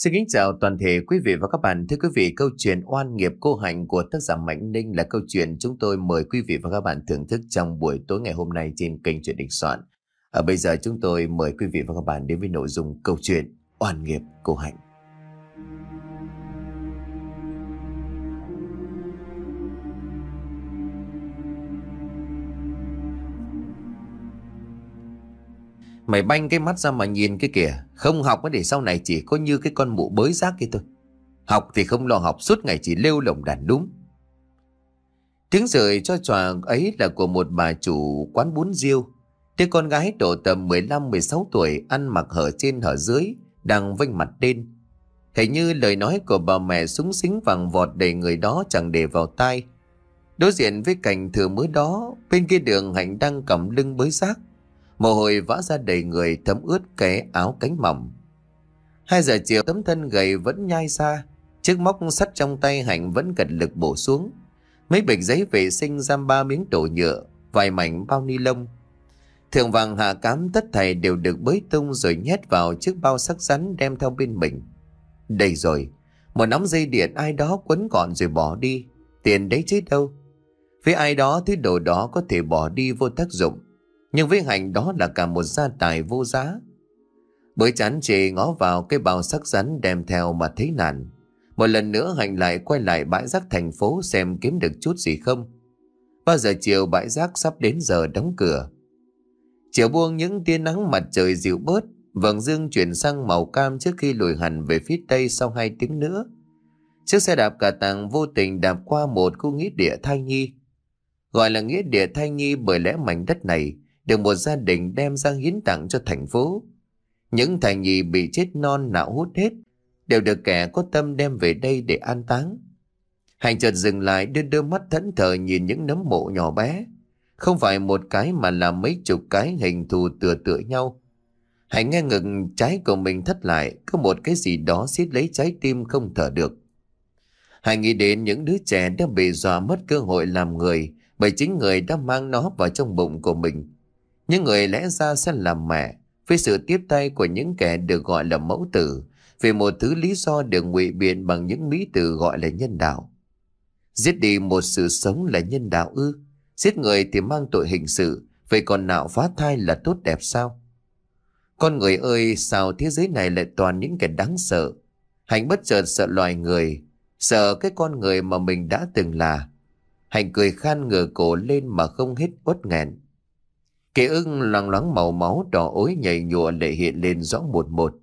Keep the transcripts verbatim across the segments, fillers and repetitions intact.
Xin kính chào toàn thể quý vị và các bạn. Thưa quý vị, câu chuyện Oan nghiệp cô hạnh của tác giả Mạnh Ninh là câu chuyện chúng tôi mời quý vị và các bạn thưởng thức trong buổi tối ngày hôm nay trên kênh Chuyện Đình Soạn. Ở bây giờ chúng tôi mời quý vị và các bạn đến với nội dung câu chuyện Oan nghiệp cô hạnh. Mày banh cái mắt ra mà nhìn cái kìa. Không học để sau này chỉ có như cái con mụ bới rác kia thôi. Học thì không lo học, suốt ngày chỉ lêu lổng đàn đúng. Tiếng rời cho trò ấy là của một bà chủ quán bún riêu. Đứa con gái độ tầm mười lăm mười sáu tuổi, ăn mặc hở trên hở dưới, đang vênh mặt lên. Hình như lời nói của bà mẹ súng xính vàng vọt đầy người đó chẳng để vào tai. Đối diện với cảnh thừa mới đó, bên kia đường Hạnh đang cầm lưng bới rác. Mồ hôi vã ra đầy người, thấm ướt cái áo cánh mỏng. Hai giờ chiều, tấm thân gầy vẫn nhai ra. Chiếc móc sắt trong tay Hạnh vẫn cật lực bổ xuống. Mấy bịch giấy vệ sinh, giam ba miếng đồ nhựa, vài mảnh bao ni lông. Thượng vàng hạ cám tất thảy đều được bới tung rồi nhét vào chiếc bao sắc rắn đem theo bên mình. Đây rồi, một nắm dây điện ai đó quấn gọn rồi bỏ đi. Tiền đấy chứ đâu. Với ai đó thứ đồ đó có thể bỏ đi vô tác dụng, nhưng với Hạnh đó là cả một gia tài vô giá. Bới chán chê ngó vào cái bao sắc rắn đem theo mà thấy nản. Một lần nữa Hạnh lại quay lại bãi rác thành phố xem kiếm được chút gì không. Ba giờ chiều, bãi rác sắp đến giờ đóng cửa. Chiều buông những tia nắng, mặt trời dịu bớt, vầng dương chuyển sang màu cam trước khi lùi hẳn về phía tây sau hai tiếng nữa. Chiếc xe đạp cà tàng vô tình đạp qua một khu nghĩa địa thai nhi. Gọi là nghĩa địa thai nhi bởi lẽ mảnh đất này được một gia đình đem ra hiến tặng cho thành phố. Những thai nhi bị chết non nạo hút hết đều được kẻ có tâm đem về đây để an táng. Hạnh chợt dừng lại, đưa đôi mắt thẫn thờ nhìn những nấm mộ nhỏ bé, không phải một cái mà là mấy chục cái hình thù tựa tựa nhau. Hạnh nghe ngực trái của mình thắt lại, có một cái gì đó siết lấy trái tim không thở được. Hạnh nghĩ đến những đứa trẻ đã bị dọa mất cơ hội làm người bởi chính người đã mang nó vào trong bụng của mình. Những người lẽ ra sẽ làm mẹ, với sự tiếp tay của những kẻ được gọi là mẫu tử, vì một thứ lý do được ngụy biện bằng những mỹ từ gọi là nhân đạo. Giết đi một sự sống là nhân đạo ư? Giết người thì mang tội hình sự, vậy còn nạo phá thai là tốt đẹp sao? Con người ơi, sao thế giới này lại toàn những kẻ đáng sợ? Hạnh bất chợt sợ loài người, sợ cái con người mà mình đã từng là. Hạnh cười khan ngửa cổ lên mà không hết uất nghẹn. Ký ức loằng loáng màu máu đỏ ối nhảy nhụa lại hiện lên rõ một một.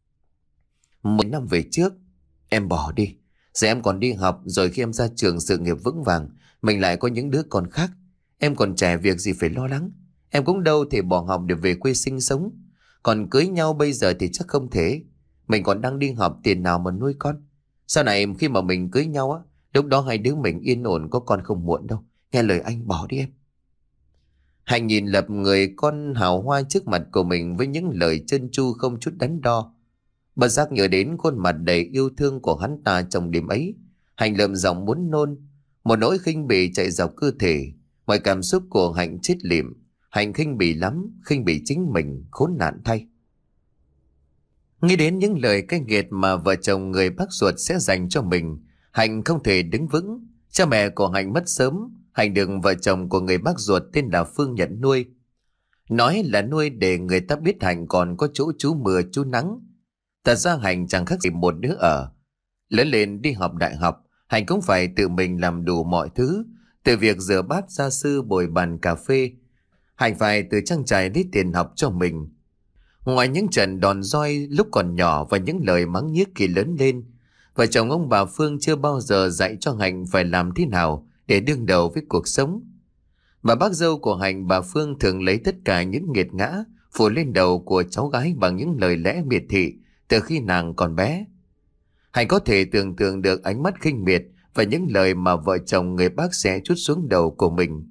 Mười năm về trước, em bỏ đi. Giờ em còn đi học, rồi khi em ra trường sự nghiệp vững vàng, mình lại có những đứa con khác. Em còn trẻ, việc gì phải lo lắng. Em cũng đâu thể bỏ học để về quê sinh sống. Còn cưới nhau bây giờ thì chắc không thể. Mình còn đang đi học, tiền nào mà nuôi con. Sau này khi mà mình cưới nhau á, lúc đó hai đứa mình yên ổn, có con không muộn đâu. Nghe lời anh, bỏ đi em. Hạnh nhìn lập người con hào hoa trước mặt của mình với những lời trơn tru không chút đắn đo. Bất giác nhớ đến khuôn mặt đầy yêu thương của hắn ta trong đêm ấy. Hạnh lợm giọng muốn nôn. Một nỗi khinh bỉ chạy dọc cơ thể. Mọi cảm xúc của Hạnh chết lịm. Hạnh khinh bỉ lắm, khinh bỉ chính mình, khốn nạn thay. Nghĩ đến những lời cay nghiệt mà vợ chồng người bác ruột sẽ dành cho mình, Hạnh không thể đứng vững. Cha mẹ của Hạnh mất sớm. Hạnh được vợ chồng của người bác ruột tên là Phương nhận nuôi. Nói là nuôi để người ta biết Hạnh còn có chỗ trú mưa trú nắng. Thật ra Hạnh chẳng khác gì một đứa ở. Lớn lên đi học đại học, Hạnh cũng phải tự mình làm đủ mọi thứ. Từ việc rửa bát, gia sư, bồi bàn cà phê. Hạnh phải từ trang trải lấy tiền học cho mình. Ngoài những trận đòn roi lúc còn nhỏ và những lời mắng nhiếc khi lớn lên, vợ chồng ông bà Phương chưa bao giờ dạy cho Hạnh phải làm thế nào để đương đầu với cuộc sống. Bà bác dâu của Hạnh, bà Phương, thường lấy tất cả những nghiệt ngã phủ lên đầu của cháu gái bằng những lời lẽ miệt thị từ khi nàng còn bé. Hạnh có thể tưởng tượng được ánh mắt khinh miệt và những lời mà vợ chồng người bác sẽ trút xuống đầu của mình.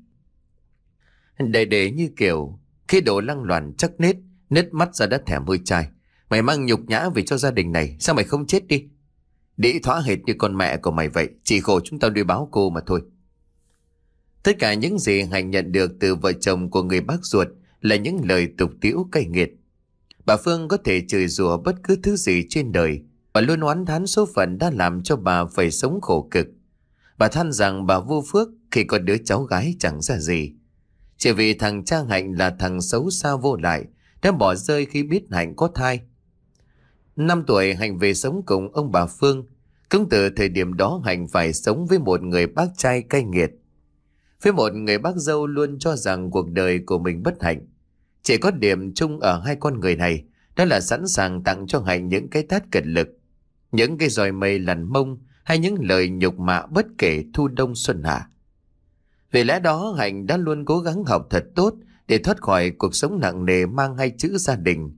Để để như kiểu khi đồ lăng loàn chắc nết, nết mắt ra đất thèm hơi chai. Mày mang nhục nhã về cho gia đình này, sao mày không chết đi? Đĩ thoá hệt như con mẹ của mày vậy, chỉ khổ chúng tao nuôi báo cô mà thôi. Tất cả những gì Hạnh nhận được từ vợ chồng của người bác ruột là những lời tục tĩu cay nghiệt. Bà Phương có thể chửi rủa bất cứ thứ gì trên đời, Bà luôn oán thán số phận đã làm cho bà phải sống khổ cực. Bà than rằng bà vô phước khi có đứa cháu gái chẳng ra gì. Chỉ vì thằng cha Hạnh là thằng xấu xa vô lại, đã bỏ rơi khi biết Hạnh có thai. Năm tuổi Hạnh về sống cùng ông bà Phương. Cũng từ thời điểm đó Hạnh phải sống với một người bác trai cay nghiệt. Với một người bác dâu luôn cho rằng cuộc đời của mình bất hạnh. Chỉ có điểm chung ở hai con người này, đó là sẵn sàng tặng cho Hạnh những cái tát cật lực, những cái roi mây lằn mông, hay những lời nhục mạ bất kể thu đông xuân hạ. Vì lẽ đó Hạnh đã luôn cố gắng học thật tốt để thoát khỏi cuộc sống nặng nề mang hai chữ gia đình.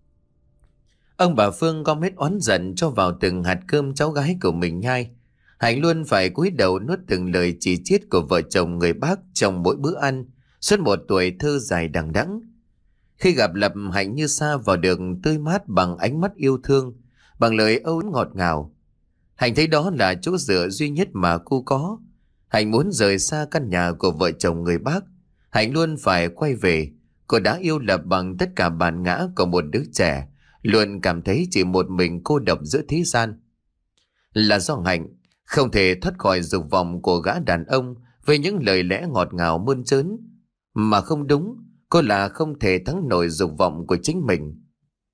Ông bà Phương gom hết oán giận cho vào từng hạt cơm cháu gái của mình nhai. Hạnh luôn phải cúi đầu nuốt từng lời chỉ chiết của vợ chồng người bác trong mỗi bữa ăn, suốt một tuổi thơ dài đằng đẵng. Khi gặp Lập, Hạnh như sa vào đường tươi mát bằng ánh mắt yêu thương, bằng lời âu yếm ngọt ngào. Hạnh thấy đó là chỗ dựa duy nhất mà cô có. Hạnh muốn rời xa căn nhà của vợ chồng người bác. Hạnh luôn phải quay về. Cô đã yêu Lập bằng tất cả bản ngã của một đứa trẻ, luôn cảm thấy chỉ một mình cô độc giữa thế gian. Là do Hạnh không thể thoát khỏi dục vọng của gã đàn ông với những lời lẽ ngọt ngào mơn trớn. Mà không đúng, cô là không thể thắng nổi dục vọng của chính mình.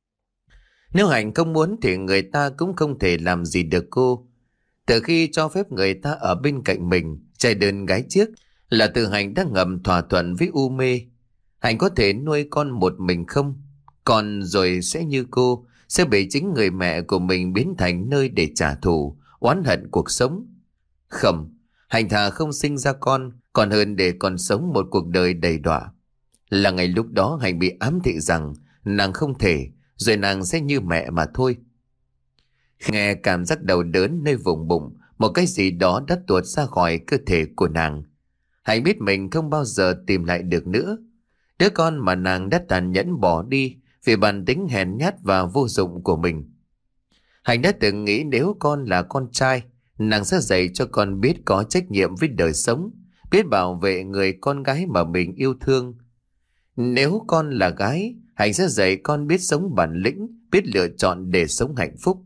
Nếu Hạnh không muốn thì người ta cũng không thể làm gì được cô. Từ khi cho phép người ta ở bên cạnh mình, trai đơn gái chiếc, là từ Hạnh đã ngầm thỏa thuận với u mê. Hạnh có thể nuôi con một mình không? Còn rồi sẽ như cô, sẽ bị chính người mẹ của mình biến thành nơi để trả thù, oán hận cuộc sống. Không, Hạnh thà không sinh ra con, còn hơn để còn sống một cuộc đời đầy đọa. Là ngày lúc đó Hạnh bị ám thị rằng nàng không thể, rồi nàng sẽ như mẹ mà thôi. Nghe cảm giác đau đớn nơi vùng bụng, một cái gì đó đã tuột ra khỏi cơ thể của nàng. Hạnh biết mình không bao giờ tìm lại được nữa. Đứa con mà nàng đã tàn nhẫn bỏ đi vì bản tính hèn nhát và vô dụng của mình. Hạnh đã từng nghĩ nếu con là con trai, nàng sẽ dạy cho con biết có trách nhiệm với đời sống, biết bảo vệ người con gái mà mình yêu thương. Nếu con là gái, Hạnh sẽ dạy con biết sống bản lĩnh, biết lựa chọn để sống hạnh phúc.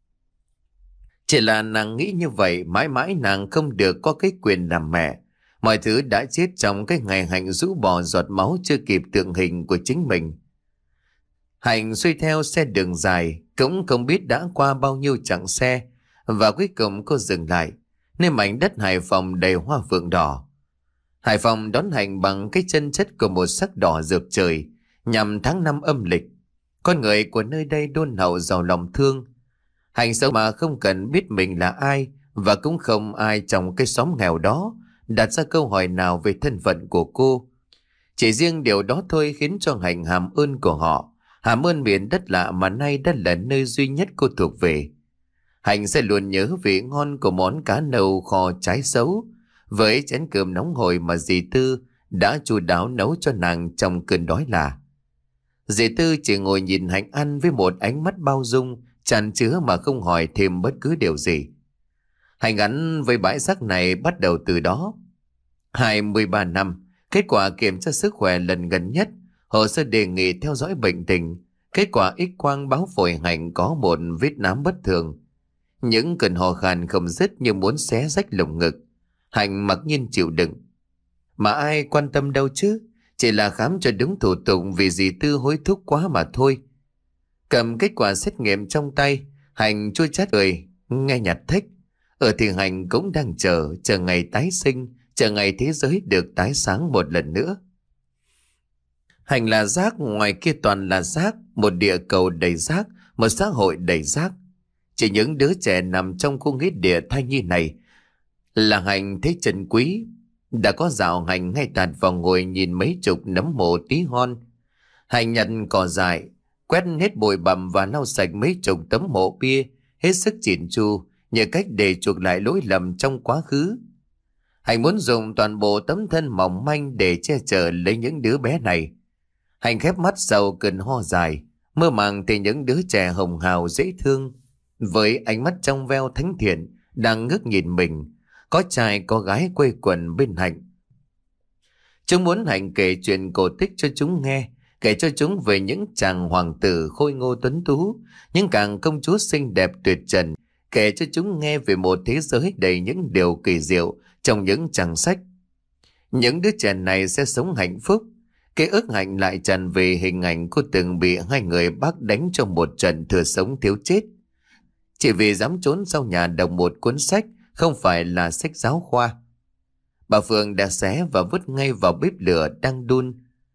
Chỉ là nàng nghĩ như vậy, mãi mãi nàng không được có cái quyền làm mẹ. Mọi thứ đã chết trong cái ngày Hạnh rũ bỏ giọt máu chưa kịp tượng hình của chính mình. Hạnh xuôi theo xe đường dài, cũng không biết đã qua bao nhiêu chặng xe, và cuối cùng cô dừng lại nơi mảnh đất Hải Phòng đầy hoa phượng đỏ. Hải Phòng đón Hạnh bằng cái chân chất của một sắc đỏ rực trời, nhằm tháng năm âm lịch. Con người của nơi đây đôn hậu giàu lòng thương. Hạnh sống mà không cần biết mình là ai, và cũng không ai trong cái xóm nghèo đó đặt ra câu hỏi nào về thân phận của cô. Chỉ riêng điều đó thôi khiến cho Hạnh hàm ơn của họ, hàm ơn miền đất lạ mà nay đã là nơi duy nhất cô thuộc về. Hạnh sẽ luôn nhớ vị ngon của món cá nâu kho trái sấu, với chén cơm nóng hổi mà dì Tư đã chu đáo nấu cho nàng trong cơn đói lạ. Dì Tư chỉ ngồi nhìn Hạnh ăn với một ánh mắt bao dung, tràn chứa mà không hỏi thêm bất cứ điều gì. Hạnh gắn với bãi rác này bắt đầu từ đó. hai mươi ba năm, kết quả kiểm tra sức khỏe lần gần nhất, hồ sơ đề nghị theo dõi bệnh tình, kết quả X-quang báo phổi Hạnh có một vết nám bất thường. Những cơn ho khan không dứt như muốn xé rách lồng ngực. Hạnh mặc nhiên chịu đựng. Mà ai quan tâm đâu chứ, chỉ là khám cho đúng thủ tục vì dì Tư hối thúc quá mà thôi. Cầm kết quả xét nghiệm trong tay, Hạnh chua chát cười, nghe nhạt thích. Ở thì Hạnh cũng đang chờ, chờ ngày tái sinh, chờ ngày thế giới được tái sáng một lần nữa. Hạnh là rác, ngoài kia toàn là rác, một địa cầu đầy rác, một xã hội đầy rác. Chỉ những đứa trẻ nằm trong khu nghĩa địa thai nhi này là Hạnh thấy trân quý. Đã có dạo Hạnh ngay tạt vào ngồi nhìn mấy chục nấm mộ tí hon. Hạnh nhặt cỏ dại, quét hết bụi bặm và lau sạch mấy chục tấm mộ bia, hết sức chỉn chu, nhờ cách để chuộc lại lỗi lầm trong quá khứ. Hạnh muốn dùng toàn bộ tấm thân mỏng manh để che chở lấy những đứa bé này. Hạnh khép mắt sau cơn ho dài, mơ màng thấy những đứa trẻ hồng hào dễ thương, với ánh mắt trong veo thánh thiện, đang ngước nhìn mình. Có trai có gái quây quần bên Hạnh. Chúng muốn Hạnh kể chuyện cổ tích cho chúng nghe, kể cho chúng về những chàng hoàng tử khôi ngô tuấn tú, những càng công chúa xinh đẹp tuyệt trần, kể cho chúng nghe về một thế giới đầy những điều kỳ diệu trong những trang sách. Những đứa trẻ này sẽ sống hạnh phúc. Cái ước hạnh lại tràn về hình ảnh cô từng bị hai người bác đánh trong một trận thừa sống thiếu chết, chỉ vì dám trốn sau nhà đọc một cuốn sách không phải là sách giáo khoa. Bà Phương đã xé và vứt ngay vào bếp lửa đang đun,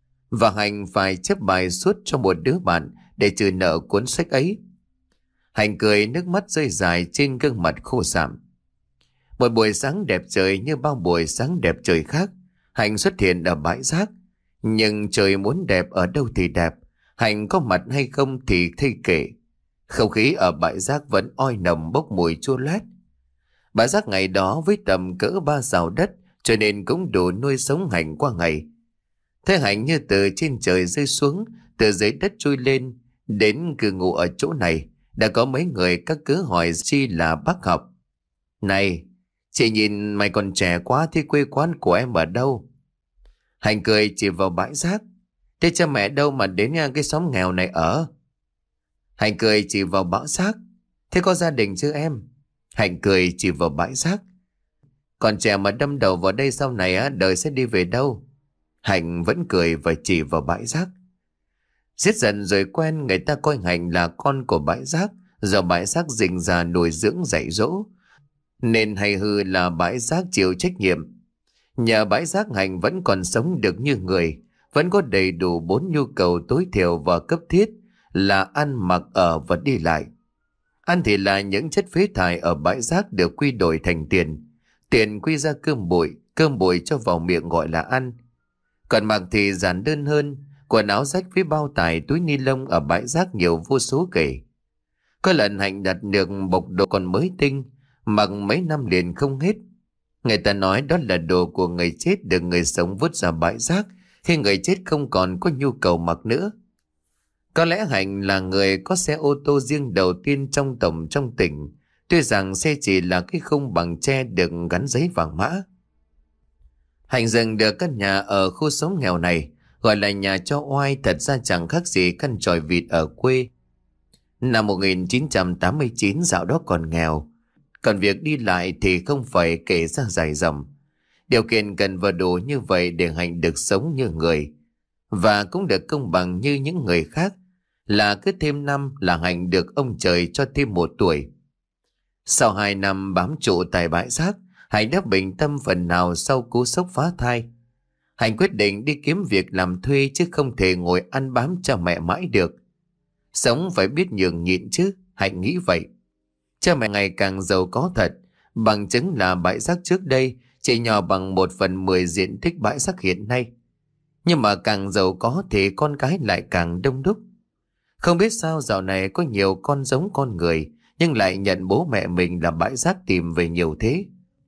và Hạnh phải chép bài suốt cho một đứa bạn để trừ nợ cuốn sách ấy. Hạnh cười, nước mắt rơi dài trên gương mặt khô rạm. Một buổi sáng đẹp trời như bao buổi sáng đẹp trời khác, Hạnh xuất hiện ở bãi rác. Nhưng trời muốn đẹp ở đâu thì đẹp, Hạnh có mặt hay không thì thây kể. Không khí ở bãi rác vẫn oi nồng bốc mùi chua loét. Bãi rác ngày đó với tầm cỡ ba sào đất, cho nên cũng đủ nuôi sống Hạnh qua ngày. Thế Hạnh như từ trên trời rơi xuống, từ dưới đất trôi lên, đến cư ngụ ở chỗ này. Đã có mấy người các cứ hỏi chi là bác học. Này, chị nhìn mày còn trẻ quá, thì quê quán của em ở đâu? Hạnh cười chỉ vào bãi rác. Thế cha mẹ đâu mà đến cái xóm nghèo này ở? Hạnh cười chỉ vào bãi rác. Thế có gia đình chứ em? Hạnh cười chỉ vào bãi rác. Còn trẻ mà đâm đầu vào đây sau này á, đời sẽ đi về đâu? Hạnh vẫn cười và chỉ vào bãi rác. Giết dần rồi quen, người ta coi Hạnh là con của bãi rác, do bãi rác rình rà nuôi dưỡng dạy dỗ, nên hay hư là bãi rác chịu trách nhiệm. Nhờ bãi rác Hạnh vẫn còn sống được như người, vẫn có đầy đủ bốn nhu cầu tối thiểu và cấp thiết là ăn, mặc, ở và đi lại. Ăn thì là những chất phế thải ở bãi rác được quy đổi thành tiền. Tiền quy ra cơm bụi, cơm bụi cho vào miệng gọi là ăn. Còn mặc thì giản đơn hơn, quần áo rách với bao tải túi ni lông ở bãi rác nhiều vô số kể. Có lần Hạnh đặt được bọc đồ còn mới tinh, mặc mấy năm liền không hết. Người ta nói đó là đồ của người chết được người sống vứt ra bãi rác khi người chết không còn có nhu cầu mặc nữa. Có lẽ Hạnh là người có xe ô tô riêng đầu tiên trong tổng trong tỉnh, tuy rằng xe chỉ là cái khung bằng tre được gắn giấy vàng mã. Hạnh dừng được căn nhà ở khu sống nghèo này, gọi là nhà cho oai, thật ra chẳng khác gì căn chòi vịt ở quê. Năm một nghìn chín trăm tám mươi chín dạo đó còn nghèo, còn việc đi lại thì không phải kể ra dài dòng. Điều kiện cần và đủ như vậy để Hạnh được sống như người, và cũng được công bằng như những người khác, là cứ thêm năm là Hạnh được ông trời cho thêm một tuổi. Sau hai năm bám trụ tại bãi rác, Hạnh đã bình tâm phần nào sau cú sốc phá thai. Hạnh quyết định đi kiếm việc làm thuê chứ không thể ngồi ăn bám cha mẹ mãi được. Sống phải biết nhường nhịn chứ, Hạnh nghĩ vậy. Cha mẹ ngày càng giàu có thật, bằng chứng là bãi rác trước đây chỉ nhỏ bằng một phần mười diện tích bãi rác hiện nay. Nhưng mà càng giàu có thì con cái lại càng đông đúc. Không biết sao dạo này có nhiều con giống con người, nhưng lại nhận bố mẹ mình là bãi rác tìm về nhiều thế.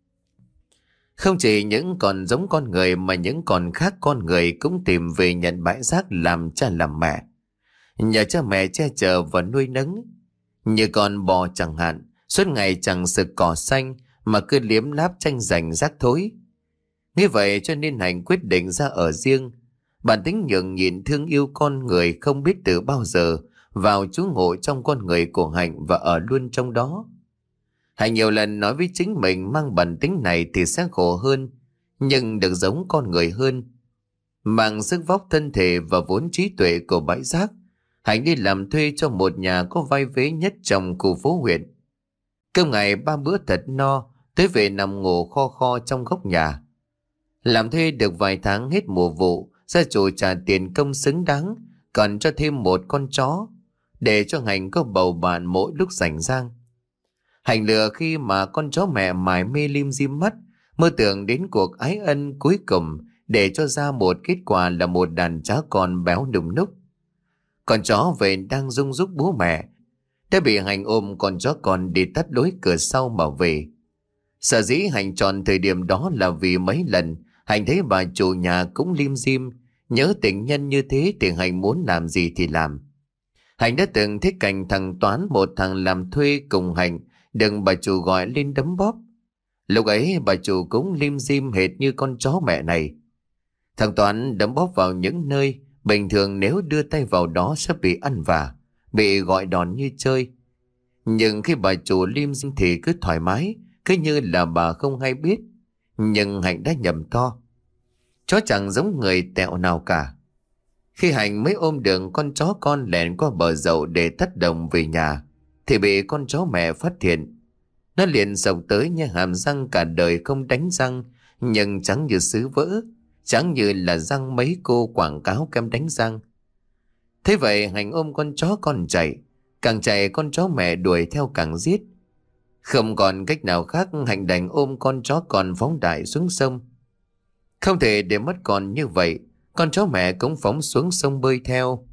Không chỉ những con giống con người mà những con khác con người cũng tìm về nhận bãi rác làm cha làm mẹ. Nhờ cha mẹ che chở và nuôi nấng. Như con bò chẳng hạn, suốt ngày chẳng sực cỏ xanh mà cứ liếm láp tranh giành rác thối. Như vậy cho nên Hạnh quyết định ra ở riêng. Bản tính nhường nhịn thương yêu con người không biết từ bao giờ vào trú ngụ trong con người của Hạnh và ở luôn trong đó. Hạnh nhiều lần nói với chính mình mang bản tính này thì sẽ khổ hơn, nhưng được giống con người hơn. Mang sức vóc thân thể và vốn trí tuệ của bãi rác, Hạnh đi làm thuê cho một nhà có vai vế nhất trong khu phố huyện. Cơm ngày ba bữa thật no, tới về nằm ngủ kho kho trong góc nhà. Làm thuê được vài tháng hết mùa vụ, gia chủ trả tiền công xứng đáng, còn cho thêm một con chó, để cho Hạnh có bầu bạn mỗi lúc rảnh rang. Hạnh lừa khi mà con chó mẹ mải mê lim dim mắt, mơ tưởng đến cuộc ái ân cuối cùng để cho ra một kết quả là một đàn chó con béo nùng núc. Con chó về đang rung rúc bố mẹ, đã bị Hạnh ôm con chó con đi tắt lối cửa sau mà về. Sở dĩ Hạnh chọn thời điểm đó là vì mấy lần Hạnh thấy bà chủ nhà cũng lim dim, nhớ tình nhân như thế thì Hạnh muốn làm gì thì làm. Hạnh đã từng thấy cảnh thằng Toán, một thằng làm thuê cùng Hạnh, đừng bà chủ gọi lên đấm bóp. Lúc ấy bà chủ cũng lim dim hệt như con chó mẹ này. Thằng Toán đấm bóp vào những nơi Bình thường nếu đưa tay vào đó sẽ bị ăn vạ, bị gọi đòn như chơi. Nhưng khi bà chủ lim dim thì cứ thoải mái, cứ như là bà không hay biết. Nhưng Hạnh đã nhầm to. Chó chẳng giống người tẹo nào cả. Khi Hạnh mới ôm được con chó con lẻn qua bờ dậu để tắt đồng về nhà, thì bị con chó mẹ phát hiện. Nó liền sộc tới như hàm răng cả đời không đánh răng, nhưng trắng như sứ vỡ, chẳng như là răng mấy cô quảng cáo kem đánh răng. Thế vậy Hạnh ôm con chó con chạy, càng chạy con chó mẹ đuổi theo càng giết. Không còn cách nào khác, Hạnh đành ôm con chó con phóng đại xuống sông. Không thể để mất con như vậy, con chó mẹ cũng phóng xuống sông bơi theo.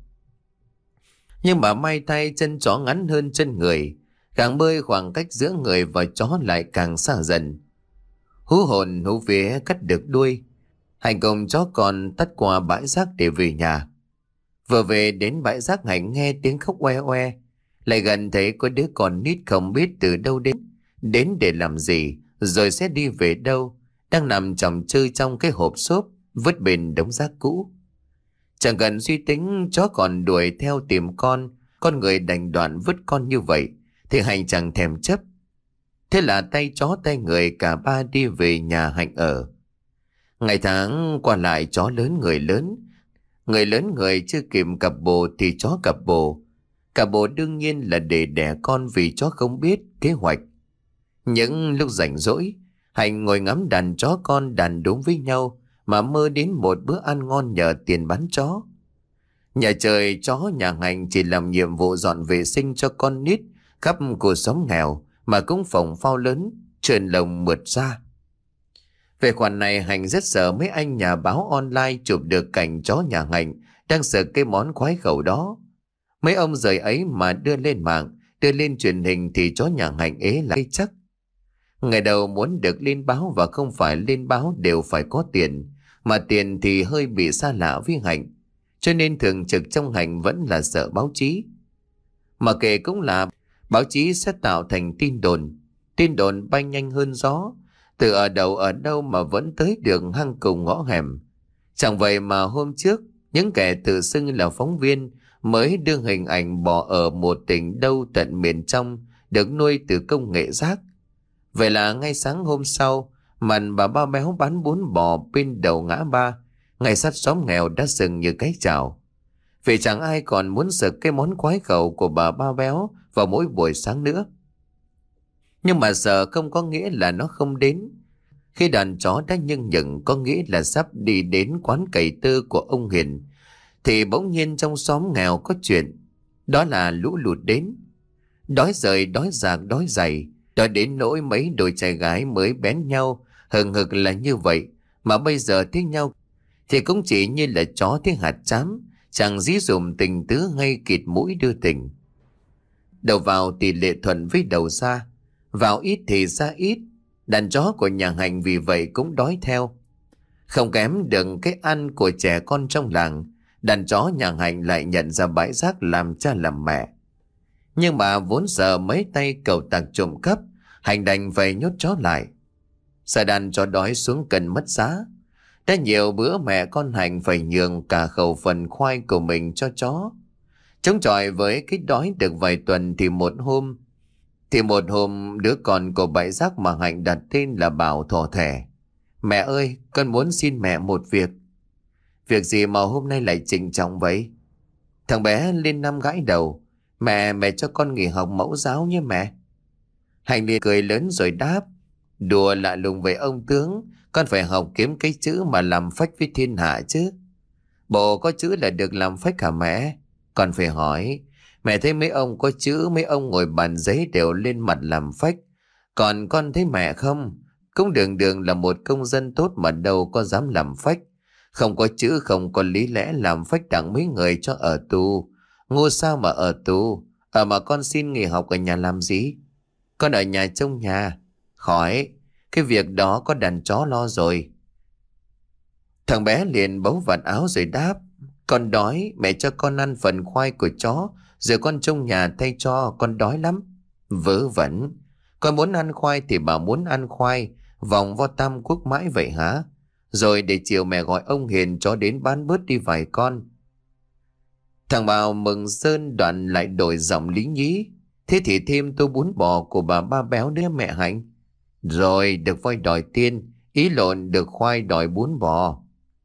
Nhưng mà may thay chân chó ngắn hơn chân người, càng bơi khoảng cách giữa người và chó lại càng xa dần. Hú hồn hú vía cắt được đuôi, Hạnh cùng chó con tắt qua bãi rác để về nhà. Vừa về đến bãi rác, Hạnh nghe tiếng khóc oe oe, lại gần thấy có đứa con nít không biết từ đâu đến, đến để làm gì, rồi sẽ đi về đâu, đang nằm chồng chơi trong cái hộp xốp vứt bên đống rác cũ. Chẳng cần suy tính, chó còn đuổi theo tìm con, con người đành đoạn vứt con như vậy, thì Hạnh chẳng thèm chấp. Thế là tay chó tay người cả ba đi về nhà Hạnh ở. Ngày tháng qua lại, chó lớn người lớn, người lớn người chưa kịp cặp bồ thì chó cặp bồ. Cặp bồ đương nhiên là để đẻ con, vì chó không biết kế hoạch. Những lúc rảnh rỗi, Hạnh ngồi ngắm đàn chó con đàn đúng với nhau mà mơ đến một bữa ăn ngon nhờ tiền bán chó. Nhà trời chó nhà Hạnh chỉ làm nhiệm vụ dọn vệ sinh cho con nít khắp cuộc xóm nghèo mà cũng phồng phao lớn, trườn lồng mượt ra. Về khoản này Hạnh rất sợ mấy anh nhà báo online chụp được cảnh chó nhà Hạnh đang sợ cái món khoái khẩu đó. Mấy ông rời ấy mà đưa lên mạng, đưa lên truyền hình thì chó nhà Hạnh ế lại chắc. Ngày đầu muốn được lên báo, và không phải lên báo đều phải có tiền, mà tiền thì hơi bị xa lạ với Hạnh, cho nên thường trực trong Hạnh vẫn là sợ báo chí. Mà kể cũng là báo chí sẽ tạo thành tin đồn, tin đồn bay nhanh hơn gió, từ ở đầu ở đâu mà vẫn tới được hang cùng ngõ hẻm. Chẳng vậy mà hôm trước, những kẻ tự xưng là phóng viên mới đưa hình ảnh bò ở một tỉnh đâu tận miền trong được nuôi từ công nghệ rác. Vậy là ngay sáng hôm sau, màn bà ba béo bán bún bò bên đầu ngã ba, ngay sát xóm nghèo đã sừng như cái chảo. Vì chẳng ai còn muốn sực cái món khoái khẩu của bà ba béo vào mỗi buổi sáng nữa. Nhưng mà sợ không có nghĩa là nó không đến. Khi đàn chó đã nhưng nhừng có nghĩa là sắp đi đến quán cày tơ của ông Hiền, thì bỗng nhiên trong xóm nghèo có chuyện. Đó là lũ lụt đến. Đói rời, đói rạc, đói dày, đói đến nỗi mấy đôi trai gái mới bén nhau hừng hực là như vậy, mà bây giờ thấy nhau thì cũng chỉ như là chó thấy hạt chám, chẳng dí dùm tình tứ ngay kịt mũi đưa tình. Đầu vào tỷ lệ thuận với đầu ra, vào ít thì ra ít. Đàn chó của nhà Hạnh vì vậy cũng đói theo. Không kém được cái ăn của trẻ con trong làng, đàn chó nhà Hạnh lại nhận ra bãi rác làm cha làm mẹ. Nhưng mà vốn sợ mấy tay cẩu tặc trộm cắp, Hạnh đành phải nhốt chó lại. Sợ đàn chó đói xuống cần mất giá. Đã nhiều bữa mẹ con Hạnh phải nhường cả khẩu phần khoai của mình cho chó. Chống chọi với cái đói được vài tuần thì một hôm Thì một hôm đứa con của bãi rác mà Hạnh đặt tên là Bảo thỏ thẻ: "Mẹ ơi, con muốn xin mẹ một việc." "Việc gì mà hôm nay lại trịnh trọng vậy?" Thằng bé lên năm gãi đầu. Mẹ, mẹ cho con nghỉ học mẫu giáo nhé mẹ." Hạnh liền cười lớn rồi đáp: "Đùa lạ lùng với ông tướng, con phải học kiếm cái chữ mà làm phách với thiên hạ chứ." "Bộ có chữ là được làm phách hả mẹ?" Con phải hỏi. Mẹ thấy mấy ông có chữ, mấy ông ngồi bàn giấy đều lên mặt làm phách. Còn con thấy mẹ không? Cũng đường đường là một công dân tốt mà đâu có dám làm phách. Không có chữ, không có lý lẽ, làm phách tặng mấy người cho ở tù. Ngu sao mà ở tù? Ở mà con xin nghỉ học ở nhà làm gì? Con ở nhà trông nhà. Khỏi, cái việc đó có đàn chó lo rồi." Thằng bé liền bấu vạt áo rồi đáp: "Con đói, mẹ cho con ăn phần khoai của chó, rồi con trông nhà thay cho, con đói lắm." "Vớ vẩn, con muốn ăn khoai thì bà muốn ăn khoai, vòng vo Tam Quốc mãi vậy hả? Rồi để chiều mẹ gọi ông Hiền cho đến bán bớt đi vài con." Thằng Bảo mừng rơn đoạn lại đổi giọng lý nhí. Thế thì thêm tô bún bò của bà Ba Béo nữa mẹ Hạnh. Rồi được voi đòi tiên, ý lộn được khoai đòi bún bò.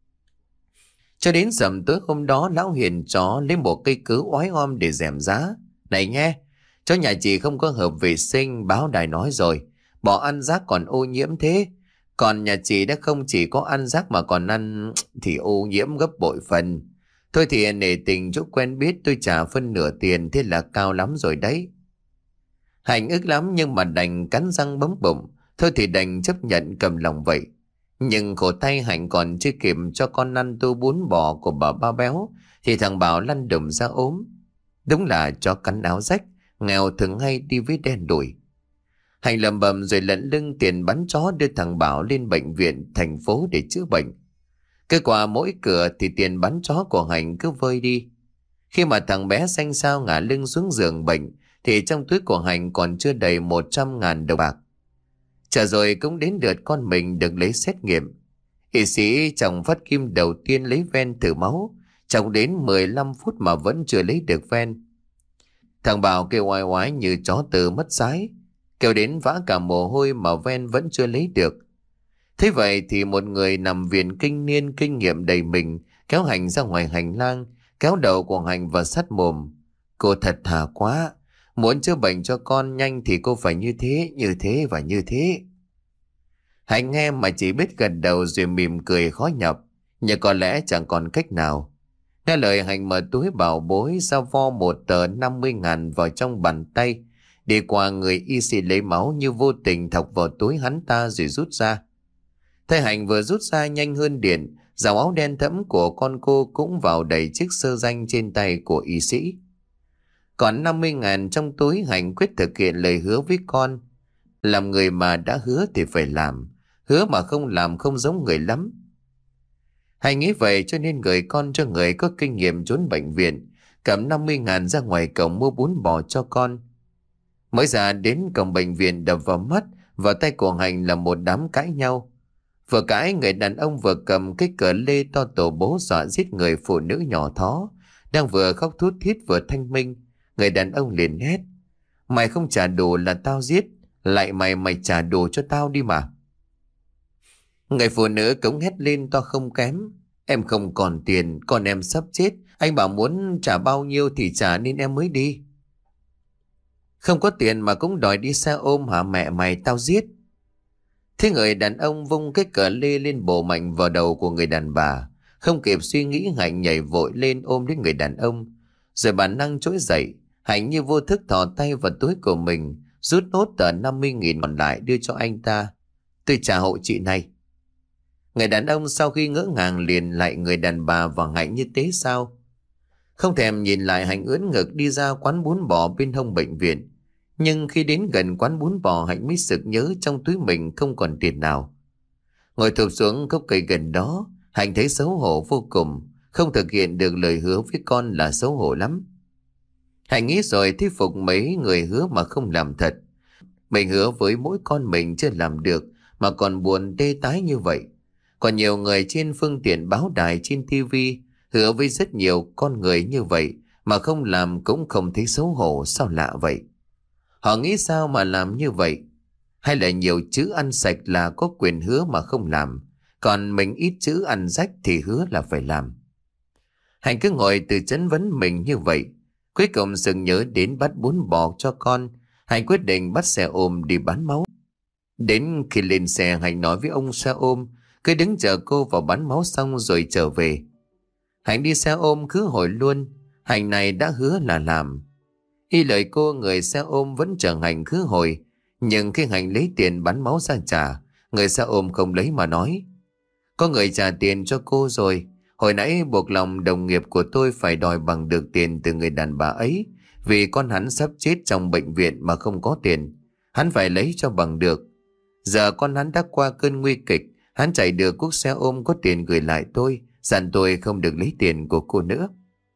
Cho đến rằm tối hôm đó, lão Hiền chó lấy một cây cớ oái om để dèm giá. Này nghe, chó nhà chị không có hợp vệ sinh, báo đài nói rồi. Bỏ ăn rác còn ô nhiễm thế. Còn nhà chị đã không chỉ có ăn rác mà còn ăn thì ô nhiễm gấp bội phần. Thôi thì nể tình chỗ quen biết tôi trả phân nửa tiền, thế là cao lắm rồi đấy. Hạnh ức lắm nhưng mà đành cắn răng bấm bụng. Thôi thì đành chấp nhận cầm lòng vậy. Nhưng khổ tay Hạnh còn chưa kịp cho con ăn tô bún bò của bà Ba Béo thì thằng Bảo lăn đùng ra ốm. Đúng là chó cắn áo rách, nghèo thường hay đi với đen đủi. Hạnh lầm bầm rồi lận lưng tiền bắn chó đưa thằng Bảo lên bệnh viện thành phố để chữa bệnh. Kết quả mỗi cửa thì tiền bắn chó của Hạnh cứ vơi đi. Khi mà thằng bé xanh xao ngả lưng xuống giường bệnh thì trong túi của Hạnh còn chưa đầy một trăm ngàn đồng bạc. Chả rồi cũng đến lượt con mình được lấy xét nghiệm. Y sĩ chồng phát kim đầu tiên lấy ven thử máu, chồng đến mười lăm phút mà vẫn chưa lấy được ven. Thằng Bảo kêu oai oái như chó từ mất sái, kêu đến vã cả mồ hôi mà ven vẫn chưa lấy được. Thế vậy thì một người nằm viện kinh niên kinh nghiệm đầy mình kéo Hạnh ra ngoài hành lang, kéo đầu của Hạnh vào sát mồm. Cô thật thà quá, muốn chữa bệnh cho con nhanh thì cô phải như thế, như thế và như thế. Hạnh nghe mà chỉ biết gật đầu rồi mỉm cười khó nhọc, nhưng có lẽ chẳng còn cách nào. Nghe lời Hạnh mở túi bảo bối ra vo một tờ năm mươi ngàn vào trong bàn tay, đi qua người y sĩ lấy máu như vô tình thọc vào túi hắn ta rồi rút ra. Thấy Hạnh vừa rút ra nhanh hơn điện, dòng áo đen thẫm của con cô cũng vào đầy chiếc sơ danh trên tay của y sĩ. Còn năm mươi ngàn trong túi, Hạnh quyết thực hiện lời hứa với con. Làm người mà đã hứa thì phải làm, hứa mà không làm không giống người lắm. Hạnh nghĩ vậy cho nên gửi con cho người có kinh nghiệm trốn bệnh viện, cầm năm mươi ngàn ra ngoài cổng mua bún bò cho con. Mới ra đến cổng bệnh viện đập vào mắt, vào tay của Hạnh là một đám cãi nhau. Vừa cãi, người đàn ông vừa cầm cái cờ lê to tổ bố dọa giết người phụ nữ nhỏ thó, đang vừa khóc thút thít vừa thanh minh. Người đàn ông liền hét: Mày không trả đồ là tao giết, lại mày mày trả đồ cho tao đi mà. Người phụ nữ cũng hét lên to không kém: Em không còn tiền, con em sắp chết, anh bảo muốn trả bao nhiêu thì trả nên em mới đi. Không có tiền mà cũng đòi đi xe ôm hả mẹ mày, tao giết. Thế người đàn ông vung cái cờ lê lên bổ mạnh vào đầu của người đàn bà. Không kịp suy nghĩ, Hạnh nhảy vội lên ôm lấy người đàn ông, rồi bản năng trỗi dậy. Hạnh như vô thức thò tay vào túi của mình, rút nốt tờ năm mươi nghìn còn lại đưa cho anh ta. Tôi trả hộ chị này. Người đàn ông sau khi ngỡ ngàng liền lại người đàn bà và Hạnh như thế sao. Không thèm nhìn lại, Hạnh ưỡn ngực đi ra quán bún bò bên hông bệnh viện. Nhưng khi đến gần quán bún bò, Hạnh mới sực nhớ trong túi mình không còn tiền nào. Ngồi thụp xuống gốc cây gần đó, Hạnh thấy xấu hổ vô cùng. Không thực hiện được lời hứa với con là xấu hổ lắm. Hạnh nghĩ rồi thuyết phục mấy người hứa mà không làm thật. Mình hứa với mỗi con mình chưa làm được mà còn buồn tê tái như vậy. Còn nhiều người trên phương tiện báo đài, trên tivi hứa với rất nhiều con người như vậy mà không làm cũng không thấy xấu hổ. Sao lạ vậy? Họ nghĩ sao mà làm như vậy? Hay là nhiều chữ ăn sạch là có quyền hứa mà không làm, còn mình ít chữ ăn rách thì hứa là phải làm? Hạnh cứ ngồi tự chất vấn mình như vậy. Cuối cùng sừng nhớ đến bắt bún bò cho con, Hạnh quyết định bắt xe ôm đi bán máu. Đến khi lên xe, Hạnh nói với ông xe ôm cứ đứng chờ cô vào bán máu xong rồi trở về. Hạnh đi xe ôm khứ hồi luôn. Hạnh này đã hứa là làm. Y lời cô, người xe ôm vẫn chờ Hạnh khứ hồi. Nhưng khi Hạnh lấy tiền bán máu ra trả, người xe ôm không lấy mà nói: Có người trả tiền cho cô rồi. Hồi nãy buộc lòng đồng nghiệp của tôi phải đòi bằng được tiền từ người đàn bà ấy, vì con hắn sắp chết trong bệnh viện mà không có tiền. Hắn phải lấy cho bằng được. Giờ con hắn đã qua cơn nguy kịch, hắn chạy được cuốc xe ôm có tiền gửi lại tôi, dặn tôi không được lấy tiền của cô nữa.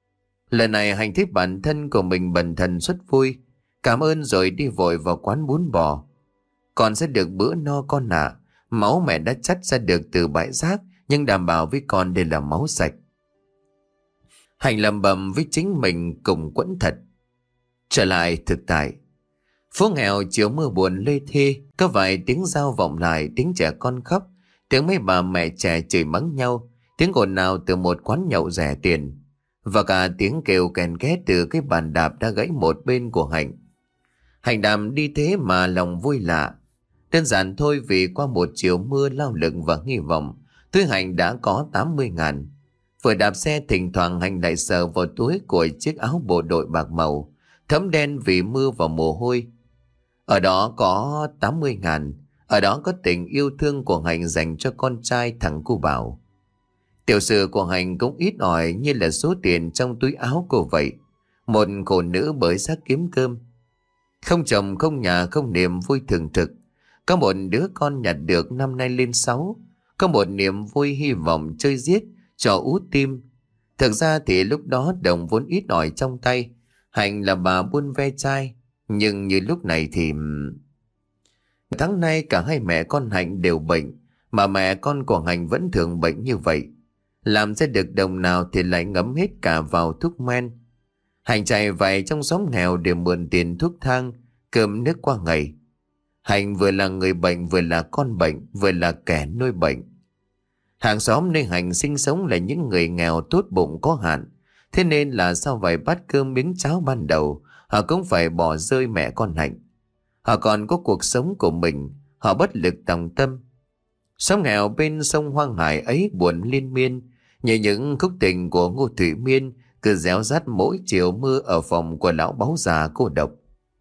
Lần này Hạnh thấy bản thân của mình bần thần xuất vui, cảm ơn rồi đi vội vào quán bún bò. Con sẽ được bữa no con ạ. Máu mẹ đã chắt ra được từ bãi rác, nhưng đảm bảo với con đây là máu sạch. Hành lầm bầm với chính mình cùng quẫn thật. Trở lại thực tại, phố nghèo chiều mưa buồn lê thê, có vài tiếng dao vọng lại, tiếng trẻ con khóc, tiếng mấy bà mẹ trẻ chửi mắng nhau, tiếng ồn ào từ một quán nhậu rẻ tiền, và cả tiếng kêu kèn két từ cái bàn đạp đã gãy một bên của Hạnh. Hạnh đạp đi thế mà lòng vui lạ. Đơn giản thôi, vì qua một chiều mưa lao lực và hy vọng, túi Hạnh đã có tám mươi ngàn. Vừa đạp xe, thỉnh thoảng Hạnh lại sờ vào túi của chiếc áo bộ đội bạc màu, thấm đen vì mưa và mồ hôi. Ở đó có tám mươi ngàn, ở đó có tình yêu thương của Hạnh dành cho con trai thằng cu Bảo. Tiểu sử của Hạnh cũng ít ỏi như là số tiền trong túi áo cô vậy. Một cô nữ bởi xác kiếm cơm. Không chồng, không nhà, không niềm vui thường thực. Có một đứa con nhặt được năm nay lên sáu. Có một niềm vui hy vọng chơi giết cho ú tim. Thực ra thì lúc đó đồng vốn ít ỏi trong tay. Hạnh là bà buôn ve chai. Nhưng như lúc này thì... Tháng nay cả hai mẹ con Hạnh đều bệnh. Mà mẹ con của Hạnh vẫn thường bệnh như vậy. Làm ra được đồng nào thì lại ngấm hết cả vào thuốc men. Hạnh chạy vậy trong xóm nghèo để mượn tiền thuốc thang, cơm nước qua ngày. Hạnh vừa là người bệnh, vừa là con bệnh, vừa là kẻ nuôi bệnh. Hàng xóm nơi Hạnh sinh sống là những người nghèo tốt bụng có hạn. Thế nên là sau vài bát cơm miếng cháo ban đầu, họ cũng phải bỏ rơi mẹ con Hạnh. Họ còn có cuộc sống của mình, họ bất lực tòng tâm. Xóm nghèo bên sông Hoang Hải ấy buồn liên miên, như những khúc tình của Ngô Thủy Miên cứ réo rắt mỗi chiều mưa ở phòng của lão báu già cô độc.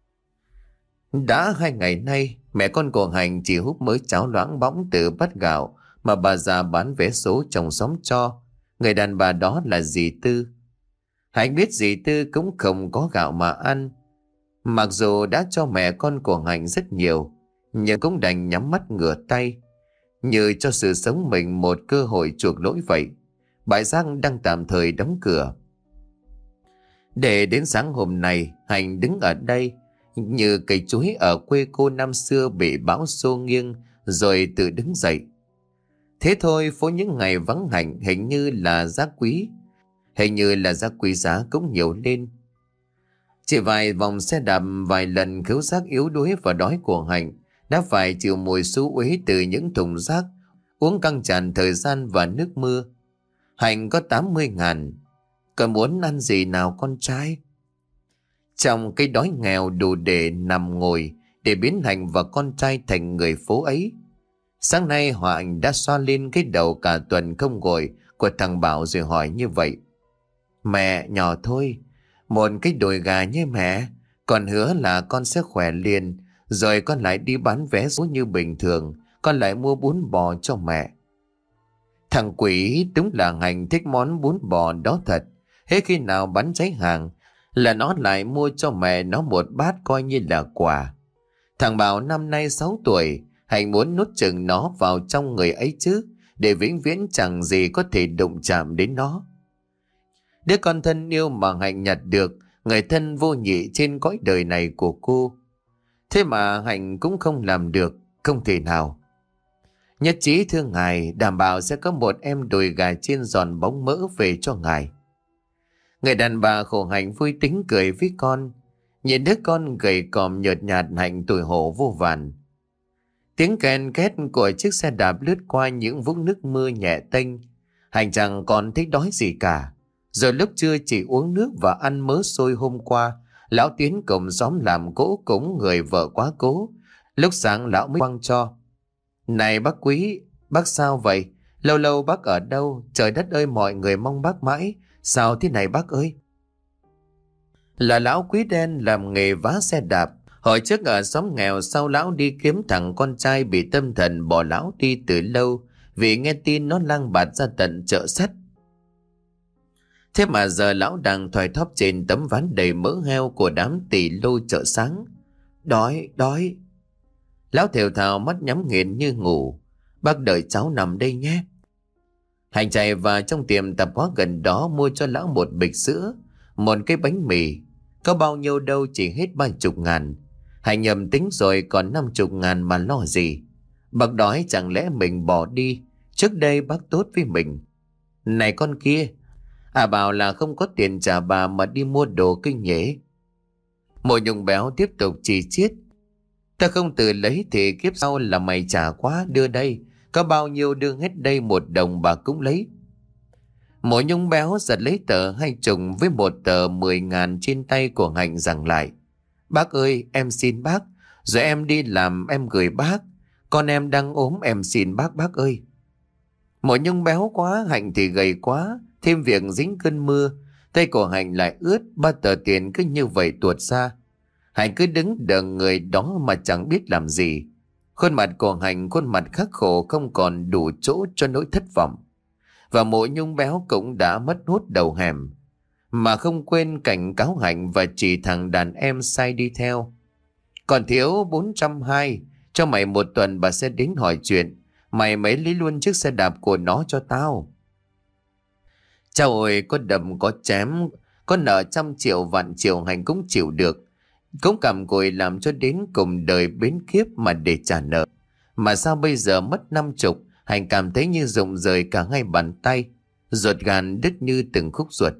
Đã hai ngày nay, mẹ con của Hạnh chỉ húp mới cháo loãng bõng từ bát gạo mà bà già bán vé số trong xóm cho. Người đàn bà đó là dì Tư. Hạnh biết dì Tư cũng không có gạo mà ăn. Mặc dù đã cho mẹ con của Hạnh rất nhiều, nhưng cũng đành nhắm mắt ngửa tay, như cho sự sống mình một cơ hội chuộc lỗi vậy. Bãi rác đang tạm thời đóng cửa. Để đến sáng hôm nay, Hạnh đứng ở đây như cây chuối ở quê cô năm xưa bị bão xô nghiêng rồi tự đứng dậy. Thế thôi, phố những ngày vắng Hạnh hình như là giá quý, hình như là giá quý giá cũng nhiều lên. Chỉ vài vòng xe đạp, vài lần khứu giác yếu đuối và đói của Hạnh đã phải chịu mùi xú uế từ những thùng rác, uống căng tràn thời gian và nước mưa. Hạnh có tám mươi ngàn, còn muốn ăn gì nào con trai? Trong cái đói nghèo đủ để nằm ngồi, để biến Hạnh và con trai thành người phố ấy. Sáng nay Hạnh đã xoa lên cái đầu cả tuần không gội của thằng Bảo rồi hỏi như vậy. Mẹ, nhỏ thôi, một cái đùi gà như mẹ, con hứa là con sẽ khỏe liền, rồi con lại đi bán vé số như bình thường, con lại mua bún bò cho mẹ. Thằng quỷ đúng là Hạnh thích món bún bò đó thật. Hết khi nào bán cháy hàng là nó lại mua cho mẹ nó một bát coi như là quà. Thằng Bảo năm nay sáu tuổi, Hạnh muốn nuốt chừng nó vào trong người ấy chứ, để vĩnh viễn chẳng gì có thể đụng chạm đến nó. Đứa con thân yêu mà Hạnh nhặt được, người thân vô nhị trên cõi đời này của cô. Thế mà Hạnh cũng không làm được, không thể nào. Nhất trí thưa ngài, đảm bảo sẽ có một em đùi gà chiên giòn bóng mỡ về cho ngài. Người đàn bà khổ Hạnh vui tính cười với con. Nhìn đứa con gầy còm nhợt nhạt, Hạnh tủi hổ vô vàn. Tiếng ken két của chiếc xe đạp lướt qua những vũng nước mưa nhẹ tênh. Hạnh chẳng còn thấy đói gì cả. Rồi lúc trưa chỉ uống nước và ăn mớ xôi hôm qua lão Tiến cùng xóm làm cỗ cúng người vợ quá cố. Lúc sáng lão mới quăng cho. Này bác Quý, bác sao vậy? Lâu lâu bác ở đâu? Trời đất ơi, mọi người mong bác mãi. Sao thế này bác ơi? Là lão Quý đen làm nghề vá xe đạp. Hồi trước ở xóm nghèo, sau lão đi kiếm thằng con trai bị tâm thần bỏ lão đi từ lâu, vì nghe tin nó lang bạt ra tận chợ sắt. Thế mà giờ lão đang thoi thóp trên tấm ván đầy mỡ heo của đám tỳ lô chợ sáng. Đói, đói. Lão thều thào mắt nhắm nghiền như ngủ. Bác đợi cháu nằm đây nhé. Hạnh chạy vào trong tiệm tạp hóa gần đó mua cho lão một bịch sữa, một cái bánh mì. Có bao nhiêu đâu, chỉ hết ba chục ngàn. Hạnh nhầm tính rồi còn năm chục ngàn mà lo gì. Bác đói chẳng lẽ mình bỏ đi. Trước đây bác tốt với mình. Này con kia, À bảo là không có tiền trả bà mà đi mua đồ kinh nhễ. Mộ Nhung béo tiếp tục chỉ chiết. Ta không tự lấy thì kiếp sau là mày trả quá, đưa đây. Có bao nhiêu đưa hết đây, một đồng bà cũng lấy. Mộ Nhung béo giật lấy tờ hai chục với một tờ mười ngàn trên tay của Hạnh rằng lại. Bác ơi, em xin bác, rồi em đi làm em gửi bác. Con em đang ốm, em xin bác bác ơi. Mộ Nhung béo quá, Hạnh thì gầy quá, thêm việc dính cơn mưa. Tay của Hạnh lại ướt, ba tờ tiền cứ như vậy tuột ra. Hạnh cứ đứng đợi người đó mà chẳng biết làm gì. Khuôn mặt của Hạnh khuôn mặt khắc khổ, không còn đủ chỗ cho nỗi thất vọng. Và Mộ Nhung béo cũng đã mất hút đầu hẻm, mà không quên cảnh cáo Hạnh và chỉ thằng đàn em sai đi theo. Còn thiếu bốn trăm hai, cho mày một tuần bà sẽ đến hỏi chuyện. Mày mới lấy luôn chiếc xe đạp của nó cho tao. Chao ơi, có đầm có chém, có nợ trăm triệu vạn triệu Hạnh cũng chịu được. Cũng cầm cùi làm cho đến cùng đời bến kiếp mà để trả nợ. Mà sao bây giờ mất năm chục, Hạnh cảm thấy như rụng rời cả hai bàn tay, ruột gan đứt như từng khúc ruột.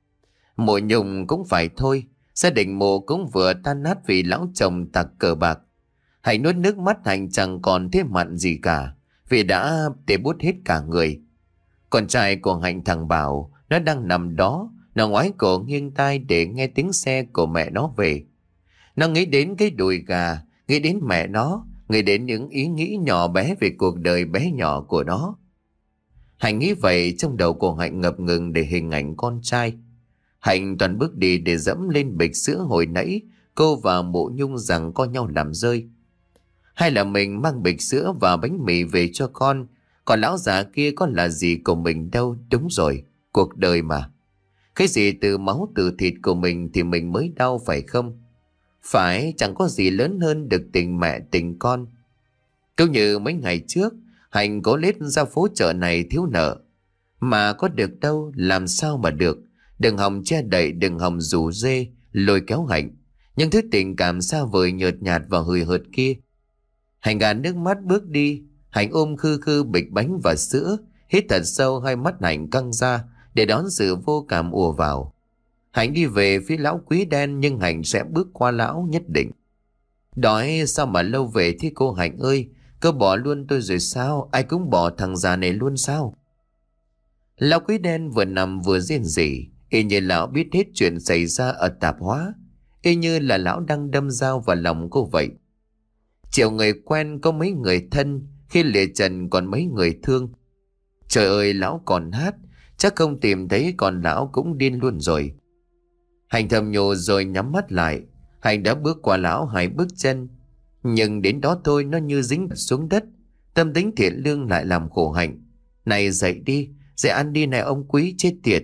Mộ Nhung cũng phải thôi, gia đình Mộ cũng vừa tan nát vì lão chồng tặc cờ bạc. Hạnh nuốt nước mắt, Hạnh chẳng còn thế mặn gì cả, vì đã tê bút hết cả người. Con trai của Hạnh, thằng Bảo, nó đang nằm đó, nó ngoái cổ nghiêng tai để nghe tiếng xe của mẹ nó về. Nó nghĩ đến cái đùi gà, nghĩ đến mẹ nó, nghĩ đến những ý nghĩ nhỏ bé về cuộc đời bé nhỏ của nó. Hạnh nghĩ vậy, trong đầu của Hạnh ngập ngừng để hình ảnh con trai. Hạnh toàn bước đi để dẫm lên bịch sữa hồi nãy cô và Mộ Nhung rằng co nhau làm rơi. Hay là mình mang bịch sữa và bánh mì về cho con, còn lão già kia có là gì của mình đâu. Đúng rồi, cuộc đời mà. Cái gì từ máu từ thịt của mình thì mình mới đau, phải không? Phải, chẳng có gì lớn hơn được tình mẹ tình con. Cũng như mấy ngày trước, Hạnh cố lết ra phố chợ này thiếu nợ. Mà có được đâu, làm sao mà được. Đừng hòng che đậy, đừng hòng rủ rê, lôi kéo Hạnh. Nhưng thứ tình cảm xa vời nhợt nhạt và hời hợt kia. Hạnh gạt nước mắt bước đi. Hạnh ôm khư khư bịch bánh và sữa, hít thật sâu, hai mắt Hạnh căng ra để đón sự vô cảm ùa vào. Hạnh đi về phía lão quý đen, nhưng Hạnh sẽ bước qua lão nhất định. Đói sao mà lâu về thế cô Hạnh ơi? Cô bỏ luôn tôi rồi sao? Ai cũng bỏ thằng già này luôn sao? Lão quý đen vừa nằm vừa rên rỉ, y như lão biết hết chuyện xảy ra ở tạp hóa, y như là lão đang đâm dao vào lòng cô vậy. Chiều người quen có mấy người thân, khi lìa trần còn mấy người thương. Trời ơi, lão còn hát, chắc không tìm thấy, còn lão cũng điên luôn rồi. Hạnh thầm nhủ rồi nhắm mắt lại. Hạnh đã bước qua lão hai bước chân, nhưng đến đó thôi nó như dính xuống đất. Tâm tính thiện lương lại làm khổ Hạnh. Này dậy đi, dậy ăn đi này ông quý chết tiệt.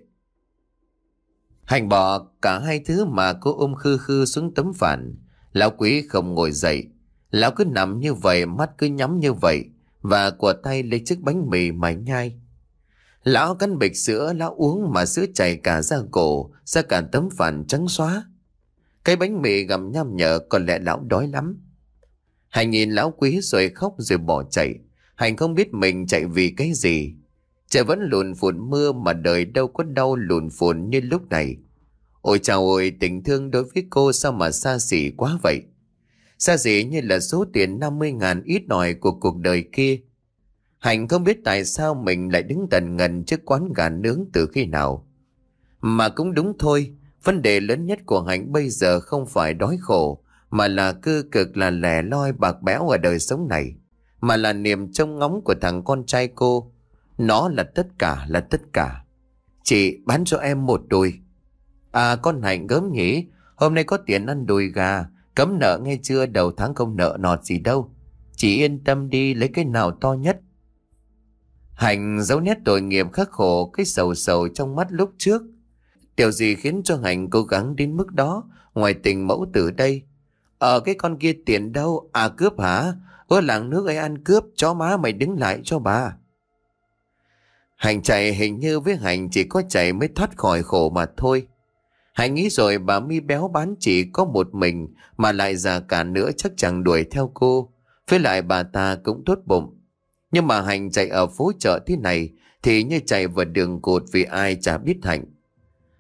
Hạnh bỏ cả hai thứ mà cô ôm khư khư xuống tấm phản. Lão quý không ngồi dậy. Lão cứ nằm như vậy, mắt cứ nhắm như vậy, và của tay lấy chiếc bánh mì mà nhai. Lão cắn bịch sữa, lão uống mà sữa chảy cả ra cổ, ra cả tấm phản trắng xóa. Cái bánh mì gặm nham nhở, còn lẽ lão đói lắm. Hạnh nhìn lão quý rồi khóc rồi bỏ chạy. Hạnh không biết mình chạy vì cái gì. Trời vẫn lùn phùn mưa mà đời đâu có đau lùn phùn như lúc này. Ôi chào ơi, tình thương đối với cô sao mà xa xỉ quá vậy. Xa xỉ như là số tiền năm mươi ngàn ít ỏi của cuộc đời kia. Hạnh không biết tại sao mình lại đứng tần ngần trước quán gà nướng từ khi nào. Mà cũng đúng thôi, vấn đề lớn nhất của Hạnh bây giờ không phải đói khổ, mà là cơ cực, là lẻ loi bạc bẽo ở đời sống này. Mà là niềm trông ngóng của thằng con trai cô. Nó là tất cả, là tất cả. Chị bán cho em một đùi. À con Hạnh gớm nhỉ, hôm nay có tiền ăn đùi gà, cấm nợ nghe chưa, đầu tháng không nợ nọt gì đâu. Chị yên tâm đi, lấy cái nào to nhất. Hạnh giấu nét tội nghiệp khắc khổ, cái sầu sầu trong mắt lúc trước. Điều gì khiến cho Hạnh cố gắng đến mức đó, ngoài tình mẫu tử đây? Ở cái con kia tiền đâu? À cướp hả? Ở làng nước ấy ăn cướp, chó má mày đứng lại cho bà. Hạnh chạy, hình như với Hạnh chỉ có chạy mới thoát khỏi khổ mà thôi. Hạnh nghĩ rồi bà mi béo bán chỉ có một mình mà lại già cả nữa chắc chẳng đuổi theo cô. Với lại bà ta cũng tốt bụng. Nhưng mà Hạnh chạy ở phố chợ thế này thì như chạy vào đường cụt, vì ai chả biết Hạnh.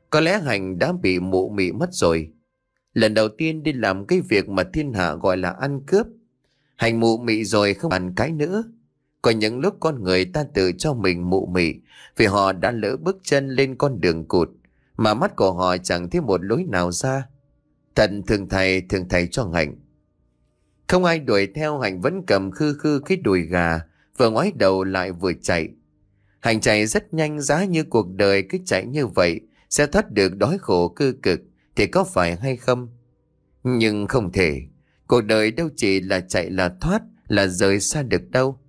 Có lẽ Hạnh đã bị mụ mị mất rồi. Lần đầu tiên đi làm cái việc mà thiên hạ gọi là ăn cướp, Hạnh mụ mị rồi không bàn cái nữa. Có những lúc con người ta tự cho mình mụ mị vì họ đã lỡ bước chân lên con đường cụt mà mắt của họ chẳng thấy một lối nào ra. Thật thường thầy thường thầy cho Hạnh. Không ai đuổi theo, Hạnh vẫn cầm khư khư cái đùi gà, vừa ngoái đầu lại vừa chạy. Hạnh chạy rất nhanh, giá như cuộc đời cứ chạy như vậy sẽ thoát được đói khổ cơ cực thì có phải hay không? Nhưng không thể. Cuộc đời đâu chỉ là chạy là thoát, là rời xa được đâu.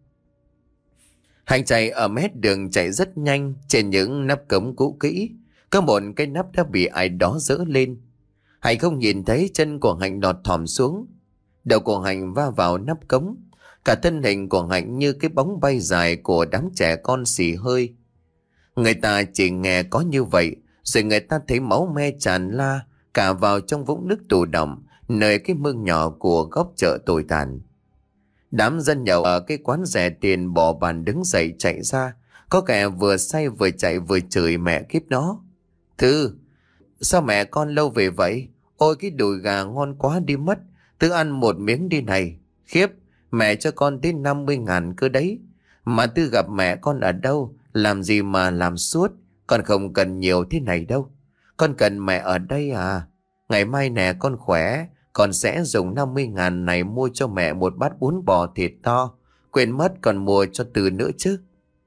Hạnh chạy ở mét đường chạy rất nhanh. Trên những nắp cống cũ kỹ có một cái nắp đã bị ai đó dỡ lên. Hạnh không nhìn thấy chân của Hạnh lọt thỏm xuống. Đầu của Hạnh va vào nắp cống. Cả thân hình của Hạnh như cái bóng bay dài của đám trẻ con xì hơi. Người ta chỉ nghe có như vậy, rồi người ta thấy máu me tràn la cả vào trong vũng nước tù đọng, nơi cái mương nhỏ của góc chợ tồi tàn. Đám dân nhậu ở cái quán rẻ tiền bỏ bàn đứng dậy chạy ra. Có kẻ vừa say vừa chạy vừa chửi mẹ kiếp nó. Thư, sao mẹ con lâu về vậy? Ôi cái đùi gà ngon quá đi mất. Thư ăn một miếng đi này. Khiếp, mẹ cho con tới năm mươi ngàn cơ đấy. Mà Tư gặp mẹ con ở đâu? Làm gì mà làm suốt? Con không cần nhiều thế này đâu. Con cần mẹ ở đây à? Ngày mai nè con khỏe, con sẽ dùng năm mươi ngàn này mua cho mẹ một bát bún bò thịt to. Quên mất còn mua cho Tư nữa chứ.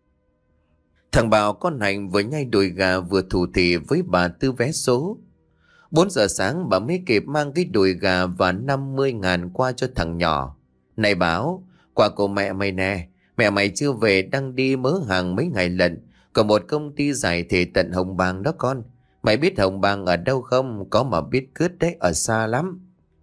Thằng Bảo con Hạnh vừa nhai đùi gà vừa thủ thỉ với bà Tư vé số. Bốn giờ sáng bà mới kịp mang cái đùi gà và năm mươi ngàn qua cho thằng nhỏ. Này Bảo, quà của mẹ mày nè. Mẹ mày chưa về, đang đi mớ hàng mấy ngày lận. Có một công ty giải thể tận Hồng Bàng đó con. Mày biết Hồng Bàng ở đâu không? Có mà biết cướp đấy, ở xa lắm.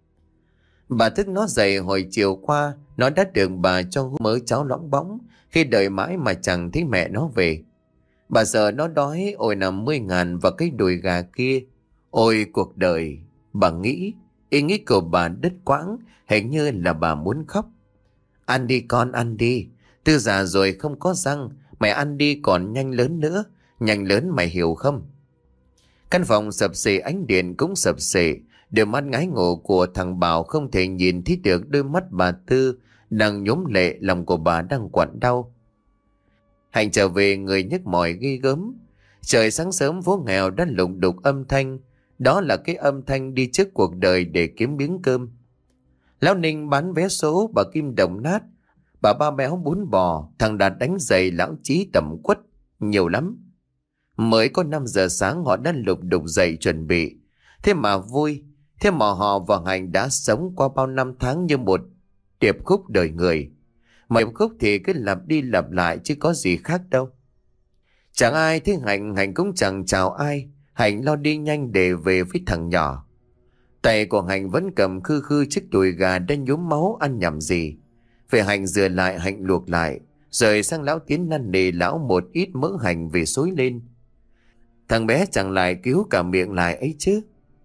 Bà thức nó dậy hồi chiều qua. Nó đã được bà cho mớ cháo loãng bóng. Khi đợi mãi mà chẳng thấy mẹ nó về. Bà sợ nó đói. Ôi năm mươi ngàn và cái đùi gà kia. Ôi cuộc đời. Bà nghĩ. Ý nghĩ của bà đứt quãng. Hình như là bà muốn khóc. Ăn đi con, ăn đi. Tư già rồi không có răng. Mày ăn đi còn nhanh lớn nữa. Nhanh lớn mày hiểu không? Căn phòng sập xệ, ánh điện cũng sập xệ. Đôi mắt ngái ngộ của thằng Bảo không thể nhìn thấy được đôi mắt bà Tư đang nhốm lệ, lòng của bà đang quặn đau. Hạnh trở về người nhức mỏi ghê gớm. Trời sáng sớm phố nghèo đã lụng đục âm thanh. Đó là cái âm thanh đi trước cuộc đời để kiếm miếng cơm. Lão Ninh bán vé số, bà Kim đồng nát, bà Ba béo bún bò, thằng Đạt đánh giày, lão Chí tẩm quất, nhiều lắm. Mới có năm giờ sáng họ đã lục đục dậy chuẩn bị. Thế mà vui, thế mà họ và Hạnh đã sống qua bao năm tháng như một điệp khúc đời người. Mà điệp khúc thì cứ lặp đi lặp lại chứ có gì khác đâu. Chẳng ai thấy Hạnh, Hạnh cũng chẳng chào ai. Hạnh lo đi nhanh để về với thằng nhỏ. Tay của Hạnh vẫn cầm khư khư chiếc đùi gà đã nhuốm máu, ăn nhầm gì. Về Hạnh rửa lại, Hạnh luộc lại, rồi sang lão Tiến năn nỉ lão một ít mỡ hành về xối lên. Thằng bé chẳng lại cứu cả miệng lại ấy chứ.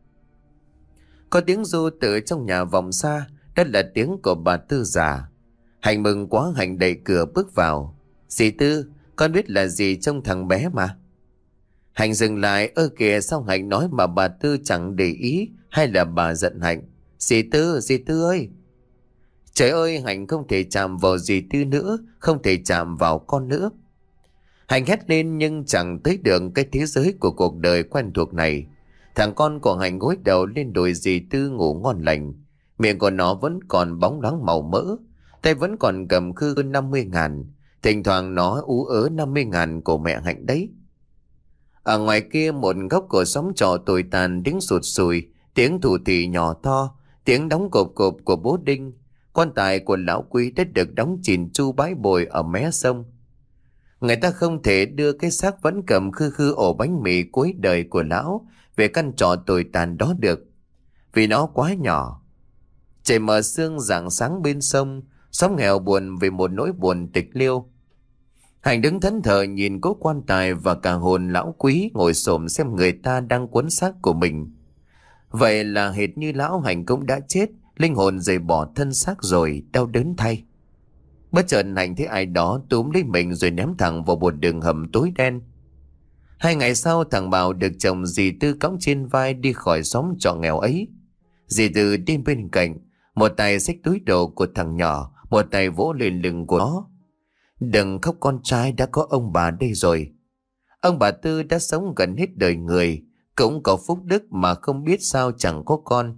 Có tiếng ru từ trong nhà vọng xa, đó là tiếng của bà Tư già. Hạnh mừng quá, Hạnh đẩy cửa bước vào. Dì Tư, con biết là gì trong thằng bé mà. Hạnh dừng lại, ơ kìa sao Hạnh nói mà bà Tư chẳng để ý, hay là bà giận Hạnh? Dì Tư, dì Tư ơi! Trời ơi, Hạnh không thể chạm vào dì Tư nữa, không thể chạm vào con nữa. Hạnh hét lên nhưng chẳng tới được cái thế giới của cuộc đời quen thuộc này. Thằng con của Hạnh gối đầu lên đùi dì Tư ngủ ngon lành. Miệng của nó vẫn còn bóng loáng màu mỡ, tay vẫn còn cầm khư năm mươi ngàn. Thỉnh thoảng nó ú ớ năm mươi ngàn của mẹ Hạnh đấy. Ở ngoài kia một góc của xóm trọ tồi tàn, tiếng sụt sùi, tiếng thủ thỉ nhỏ to, tiếng đóng cộp cộp của bố Đinh. Quan tài của lão Quý đã được đóng chìm chu bãi bồi ở mé sông. Người ta không thể đưa cái xác vẫn cầm khư khư ổ bánh mì cuối đời của lão về căn trọ tồi tàn đó được, vì nó quá nhỏ. Trời mờ sương rạng sáng bên sông, xóm nghèo buồn vì một nỗi buồn tịch liêu. Hạnh đứng thẫn thờ nhìn cố quan tài và cả hồn lão Quý ngồi xổm xem người ta đang cuốn xác của mình. Vậy là hệt như lão Hạnh cũng đã chết, linh hồn rời bỏ thân xác rồi, đau đớn thay. Bất chợt Hạnh thấy ai đó túm lấy mình rồi ném thẳng vào một đường hầm tối đen. Hai ngày sau thằng Bảo được chồng dì Tư cõng trên vai đi khỏi xóm trọ nghèo ấy. Dì Tư đi bên cạnh, một tay xách túi đồ của thằng nhỏ, một tay vỗ lên lưng của nó. Đừng khóc con trai, đã có ông bà đây rồi. Ông bà Tư đã sống gần hết đời người, cũng có phúc đức mà không biết sao chẳng có con.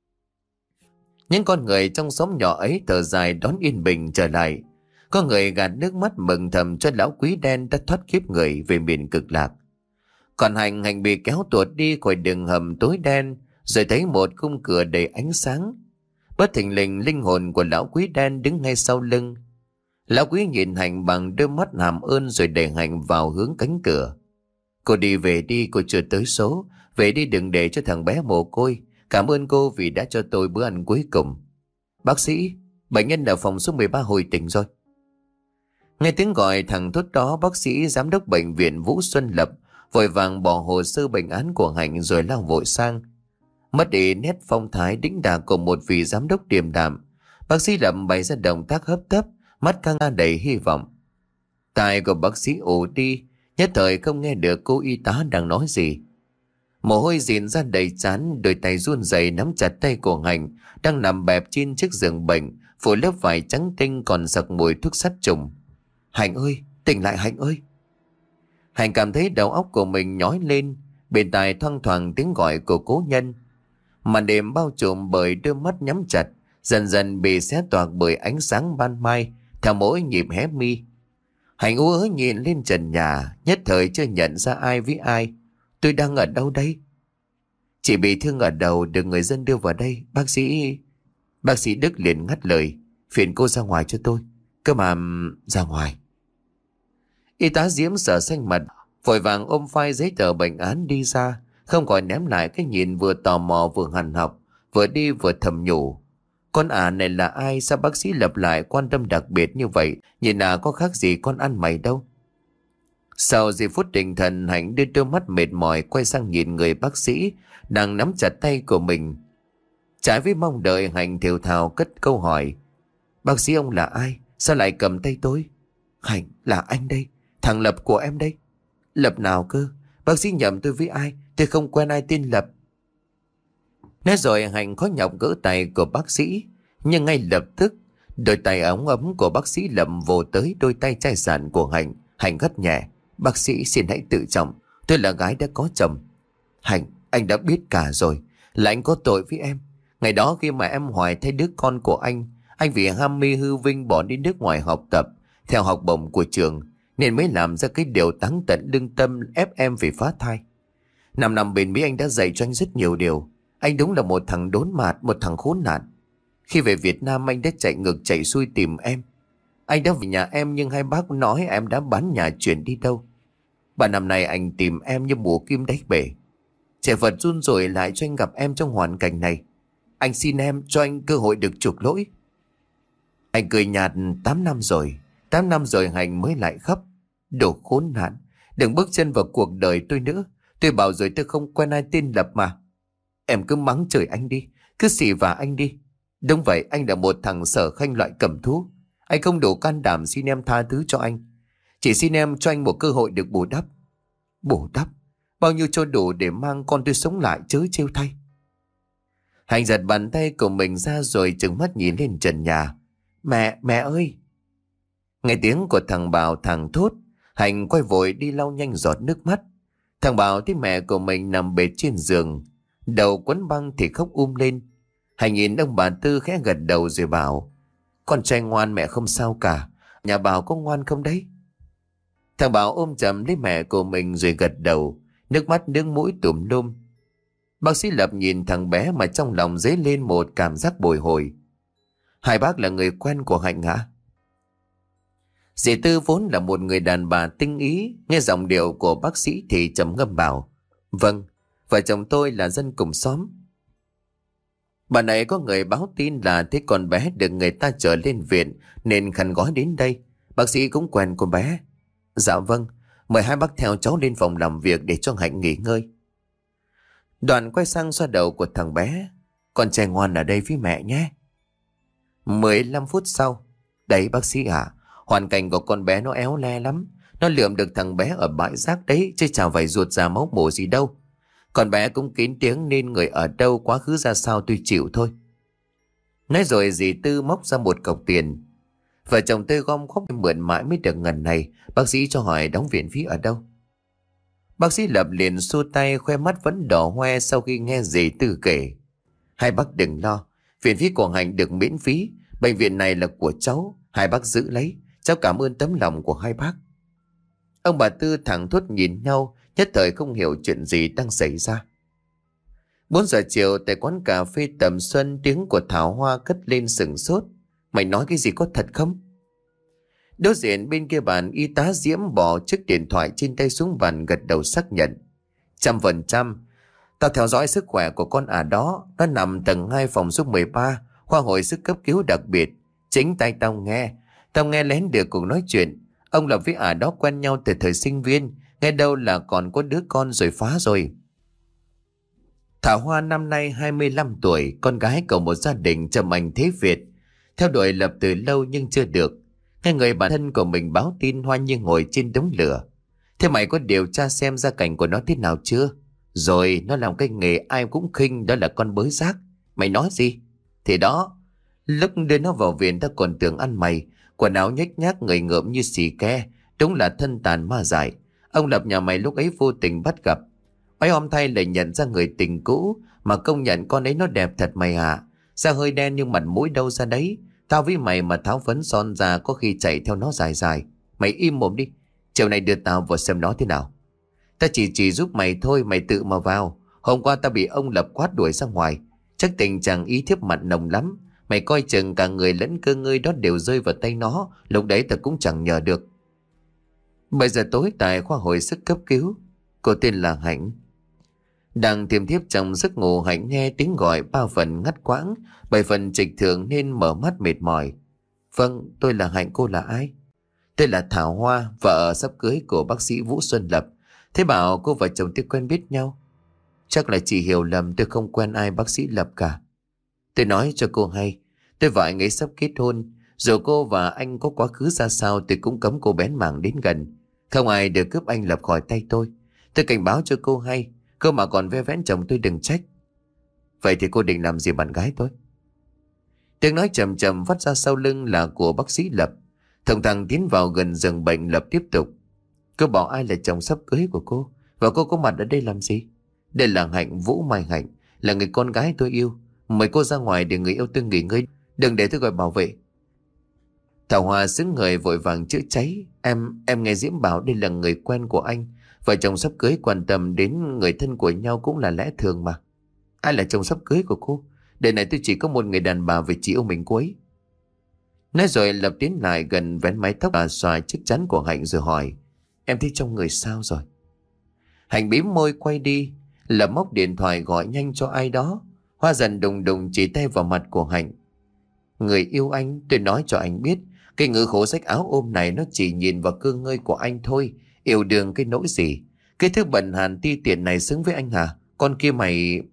Những con người trong xóm nhỏ ấy thở dài đón yên bình trở lại. Có người gạt nước mắt mừng thầm cho lão quý đen đã thoát kiếp người về miền cực lạc. Còn Hành, Hành bị kéo tuột đi khỏi đường hầm tối đen, rồi thấy một khung cửa đầy ánh sáng. Bất thình lình linh hồn của lão quý đen đứng ngay sau lưng. Lão quý nhìn Hành bằng đôi mắt hàm ơn rồi đẩy Hành vào hướng cánh cửa. Cô đi về đi, cô chưa tới số. Về đi, đừng để cho thằng bé mồ côi. Cảm ơn cô vì đã cho tôi bữa ăn cuối cùng. Bác sĩ, bệnh nhân ở phòng số mười ba hồi tỉnh rồi. Nghe tiếng gọi thằng thốt đó, bác sĩ giám đốc bệnh viện Vũ Xuân Lập vội vàng bỏ hồ sơ bệnh án của Hành rồi lao vội sang. Mất đi nét phong thái đĩnh đạc của một vị giám đốc điềm đạm, bác sĩ Lập bày ra động tác hấp tấp, mắt căng ra đầy hy vọng. Tai của bác sĩ ù đi, nhất thời không nghe được cô y tá đang nói gì. Mồ hôi dịn ra đầy trán, đôi tay run rẩy nắm chặt tay của Hành đang nằm bẹp trên chiếc giường bệnh phủ lớp vải trắng tinh còn sặc mùi thuốc sát trùng. Hành ơi, tỉnh lại Hành ơi! Hành cảm thấy đầu óc của mình nhói lên, bên tai thoang thoảng tiếng gọi của cố nhân. Màn đêm bao trùm bởi đôi mắt nhắm chặt, dần dần bị xé toạc bởi ánh sáng ban mai theo mỗi nhịp hé mi. Hành ú ớ nhìn lên trần nhà, nhất thời chưa nhận ra ai với ai. Tôi đang ở đâu đây? Chị bị thương ở đầu, được người dân đưa vào đây. Bác sĩ... Bác sĩ Đức liền ngắt lời. Phiền cô ra ngoài cho tôi. Cơ mà... ra ngoài. Y tá Diễm sợ xanh mặt, vội vàng ôm file giấy tờ bệnh án đi ra, không khỏi ném lại cái nhìn vừa tò mò vừa hằn học, vừa đi vừa thầm nhủ. Con ả này là ai, sao bác sĩ Lập lại quan tâm đặc biệt như vậy, nhìn ả có khác gì con ăn mày đâu. Sau giây phút định thần, Hạnh đưa đôi mắt mệt mỏi quay sang nhìn người bác sĩ đang nắm chặt tay của mình. Trái với mong đợi, Hạnh thều thào cất câu hỏi. Bác sĩ ông là ai, sao lại cầm tay tôi? Hạnh, là anh đây, thằng Lập của em đây. Lập nào cơ? Bác sĩ nhầm tôi với ai? Tôi không quen ai tên Lập. Nói rồi Hạnh khó nhọc gỡ tay của bác sĩ, nhưng ngay lập tức đôi tay ống ấm của bác sĩ Lập vồ tới đôi tay chai sạn của Hạnh. Hạnh gắt nhẹ. Bác sĩ xin hãy tự trọng, tôi là gái đã có chồng. Hạnh, anh đã biết cả rồi, là anh có tội với em. Ngày đó khi mà em Hoài thấy đứa con của anh, anh vì ham mê hư vinh bỏ đi nước ngoài học tập theo học bổng của trường, nên mới làm ra cái điều táng tận lương tâm ép em về phá thai. Năm năm bên Mỹ anh đã dạy cho anh rất nhiều điều. Anh đúng là một thằng đốn mạt, một thằng khốn nạn. Khi về Việt Nam anh đã chạy ngược chạy xuôi tìm em. Anh đã về nhà em nhưng hai bác nói em đã bán nhà chuyển đi đâu. Ba năm nay anh tìm em như mùa kim đáy bể. Trẻ vật run rủi lại cho anh gặp em trong hoàn cảnh này. Anh xin em cho anh cơ hội được chuộc lỗi. Anh cười nhạt. Tám năm rồi, tám năm rồi Hạnh mới lại khóc. Đồ khốn nạn, đừng bước chân vào cuộc đời tôi nữa. Tôi bảo rồi tôi không quen ai tên Lập mà. Em cứ mắng chửi anh đi, cứ xỉ vả anh đi. Đúng vậy, anh là một thằng sở khanh loại cầm thú. Anh không đủ can đảm xin em tha thứ cho anh. Chỉ xin em cho anh một cơ hội được bù đắp. Bù đắp? Bao nhiêu cho đủ để mang con tôi sống lại chớ trêu thay. Hạnh giật bàn tay của mình ra rồi trừng mắt nhìn lên trần nhà. Mẹ, mẹ ơi! Nghe tiếng của thằng Bảo thằng thốt, Hạnh quay vội đi lau nhanh giọt nước mắt. Thằng Bảo thấy mẹ của mình nằm bệt trên giường, đầu quấn băng thì khóc um lên. Hạnh nhìn ông bà Tư khẽ gật đầu rồi bảo. Con trai ngoan, mẹ không sao cả. Nhà Bảo có ngoan không đấy? Thằng Bảo ôm chầm lấy mẹ của mình rồi gật đầu, nước mắt nước mũi tùm lum. Bác sĩ Lập nhìn thằng bé mà trong lòng dấy lên một cảm giác bồi hồi. Hai bác là người quen của Hạnh hả? Dì Tư vốn là một người đàn bà tinh ý, nghe giọng điệu của bác sĩ thì trầm ngâm bảo. Vâng, vợ chồng tôi là dân cùng xóm. Bà này có người báo tin là thấy con bé được người ta chở lên viện nên khăn gói đến đây. Bác sĩ cũng quen con bé. Dạ vâng, mời hai bác theo cháu lên phòng làm việc để cho Hạnh nghỉ ngơi. Đoàn quay sang xoa đầu của thằng bé. Con trai ngoan ở đây với mẹ nhé. Mười lăm phút sau. Đấy bác sĩ ạ, hoàn cảnh của con bé nó éo le lắm. Nó lượm được thằng bé ở bãi rác đấy, chứ chả phải ruột già máu mủ gì đâu. Còn bé cũng kín tiếng nên người ở đâu quá khứ ra sao tôi chịu thôi. Nói rồi dì Tư móc ra một cọc tiền. Vợ chồng tôi gom góp mượn mãi mới được ngần này. Bác sĩ cho hỏi đóng viện phí ở đâu. Bác sĩ Lập liền xua tay, khoe mắt vẫn đỏ hoe sau khi nghe dì Tư kể. Hai bác đừng lo, viện phí của Hạnh được miễn phí. Bệnh viện này là của cháu, hai bác giữ lấy. Cháu cảm ơn tấm lòng của hai bác. Ông bà Tư thẳng thốt nhìn nhau, nhất thời không hiểu chuyện gì đang xảy ra. Bốn giờ chiều tại quán cà phê Tầm Xuân, tiếng của Thảo Hoa cất lên sừng sốt. Mày nói cái gì, có thật không? Đối diện bên kia bàn, y tá Diễm bỏ chiếc điện thoại trên tay xuống bàn, gật đầu xác nhận. Trăm phần trăm. Tao theo dõi sức khỏe của con ả đó. Nó nằm tầng hai phòng số mười ba, khoa hồi sức cấp cứu đặc biệt. Chính tay tao nghe. Tao nghe lén được cuộc nói chuyện. Ông Lập với ả đó quen nhau từ thời sinh viên. Nghe đâu là còn có đứa con rồi phá rồi. Thảo Hoa năm nay hai mươi lăm tuổi, con gái của một gia đình trầm anh thế Việt. Theo đuổi Lập từ lâu nhưng chưa được. Nghe người bạn thân của mình báo tin Hoa như ngồi trên đống lửa. Thế mày có điều tra xem gia cảnh của nó thế nào chưa? Rồi nó làm cái nghề ai cũng khinh, đó là con bới rác. Mày nói gì? Thì đó, lúc đưa nó vào viện ta còn tưởng ăn mày. Quần áo nhếch nhác, người ngợm như xì ke. Đúng là thân tàn ma dại. Ông Lập nhà mày lúc ấy vô tình bắt gặp. Oái om thay lại nhận ra người tình cũ. Mà công nhận con ấy nó đẹp thật mày ạ. Da hơi đen nhưng mặt mũi đâu ra đấy. Tao với mày mà tháo phấn son ra có khi chạy theo nó dài dài. Mày im mồm đi. Chiều nay đưa tao vào xem nó thế nào. Ta chỉ chỉ giúp mày thôi, mày tự mà vào. Hôm qua ta bị ông Lập quát đuổi ra ngoài. Chắc tình trạng ý thiếp mặt nồng lắm. Mày coi chừng cả người lẫn cơ ngơi đó đều rơi vào tay nó. Lúc đấy ta cũng chẳng nhờ được. Bây giờ tối tại khoa hồi sức cấp cứu. Cô tên là Hạnh. Đang tiềm thiếp trong giấc ngủ, Hạnh nghe tiếng gọi ba phần ngắt quãng, bảy phần trịch thượng nên mở mắt mệt mỏi. Vâng, tôi là Hạnh, cô là ai? Tôi là Thảo Hoa, vợ sắp cưới của bác sĩ Vũ Xuân Lập. Thế bảo cô và chồng tôi quen biết nhau. Chắc là chị hiểu lầm, tôi không quen ai bác sĩ Lập cả. Tôi nói cho cô hay, tôi và anh ấy sắp kết hôn. Dù cô và anh có quá khứ ra sao tôi cũng cấm cô bén mảng đến gần. Không ai được cướp anh Lập khỏi tay tôi. Tôi cảnh báo cho cô hay, cơ mà còn ve vén chồng tôi đừng trách. Vậy thì cô định làm gì bạn gái tôi? Tiếng nói trầm trầm phát ra sau lưng là của bác sĩ Lập. Thằng thằng tiến vào gần giường bệnh. Lập tiếp tục. Cô bảo ai là chồng sắp cưới của cô? Và cô có mặt ở đây làm gì? Đây là Hạnh, Vũ Mai Hạnh, là người con gái tôi yêu. Mời cô ra ngoài để người yêu tôi nghỉ ngơi. Đừng để tôi gọi bảo vệ. Thảo Hoa xứng người vội vàng chữa cháy. Em, em nghe Diễm bảo đây là người quen của anh. Vợ chồng sắp cưới quan tâm đến người thân của nhau cũng là lẽ thường mà. Ai là chồng sắp cưới của cô? Đời này tôi chỉ có một người đàn bà về chị yêu mình cô ấy. Nói rồi Lập tiến lại gần vén mái tóc và xòa chiếc chắn của Hạnh rồi hỏi. Em thấy trong người sao rồi? Hạnh bĩm môi quay đi. Lập móc điện thoại gọi nhanh cho ai đó. Hoa dần đùng đùng chỉ tay vào mặt của Hạnh. Người yêu anh, tôi nói cho anh biết. Cái ngữ khổ rách áo ôm này nó chỉ nhìn vào cơ ngơi của anh thôi. Yêu đương cái nỗi gì? Cái thứ bẩn hàn ti tiện này xứng với anh hả? Con kia mày...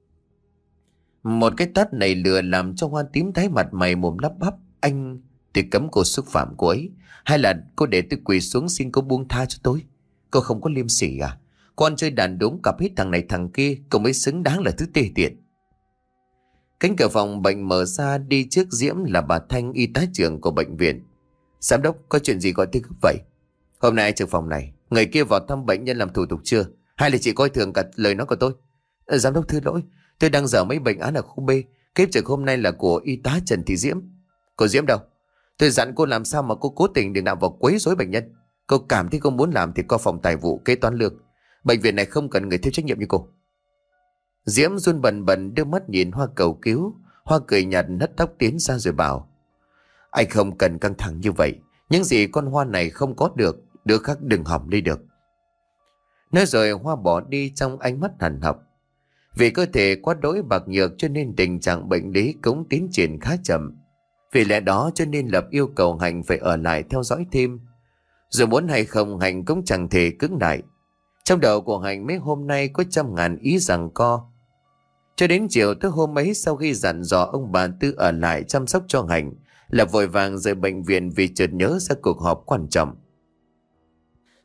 Một cái tát này lừa làm cho Hoa tím tái mặt mày mồm lắp bắp. Anh... Tôi cấm cô xúc phạm cô ấy. Hay là cô để tôi quỳ xuống xin cô buông tha cho tôi? Cô không có liêm sỉ à? Con chơi đàn đúng cặp hết thằng này thằng kia. Cô mới xứng đáng là thứ tê tiện. Cánh cửa phòng bệnh mở ra, đi trước Diễm là bà Thanh, y tá trưởng của bệnh viện. Giám đốc, có chuyện gì gọi tôi gấp vậy? Hôm nay trực phòng này, người kia vào thăm bệnh nhân làm thủ tục chưa? Hay là chị coi thường cả lời nói của tôi? À, giám đốc thứ lỗi, tôi đang dở mấy bệnh án ở khu B. Kiếp trực hôm nay là của y tá Trần Thị Diễm. Cô Diễm đâu? Tôi dặn cô làm sao mà cô cố tình đừng nào vào quấy rối bệnh nhân. Cô cảm thấy không muốn làm thì qua phòng tài vụ kế toán lương. Bệnh viện này không cần người thiếu trách nhiệm như cô. Diễm run bần bần đưa mắt nhìn Hoa cầu cứu. Hoa cười nhạt hất tóc tiến ra rồi bảo. Anh không cần căng thẳng như vậy. Những gì con Hoa này không có được, đứa khác đừng hỏng đi được. Nói rồi Hoa bỏ đi trong ánh mắt hằn học. Vì cơ thể quá đỗi bạc nhược cho nên tình trạng bệnh lý cũng tiến triển khá chậm. Vì lẽ đó cho nên Lập yêu cầu Hạnh phải ở lại theo dõi thêm. Dù muốn hay không Hạnh cũng chẳng thể cứng lại. Trong đầu của Hạnh mấy hôm nay có trăm ngàn ý giằng co. Cho đến chiều tới hôm ấy, sau khi dặn dò ông bà Tư ở lại chăm sóc cho Hạnh, Lập vội vàng rời bệnh viện vì chợt nhớ ra cuộc họp quan trọng.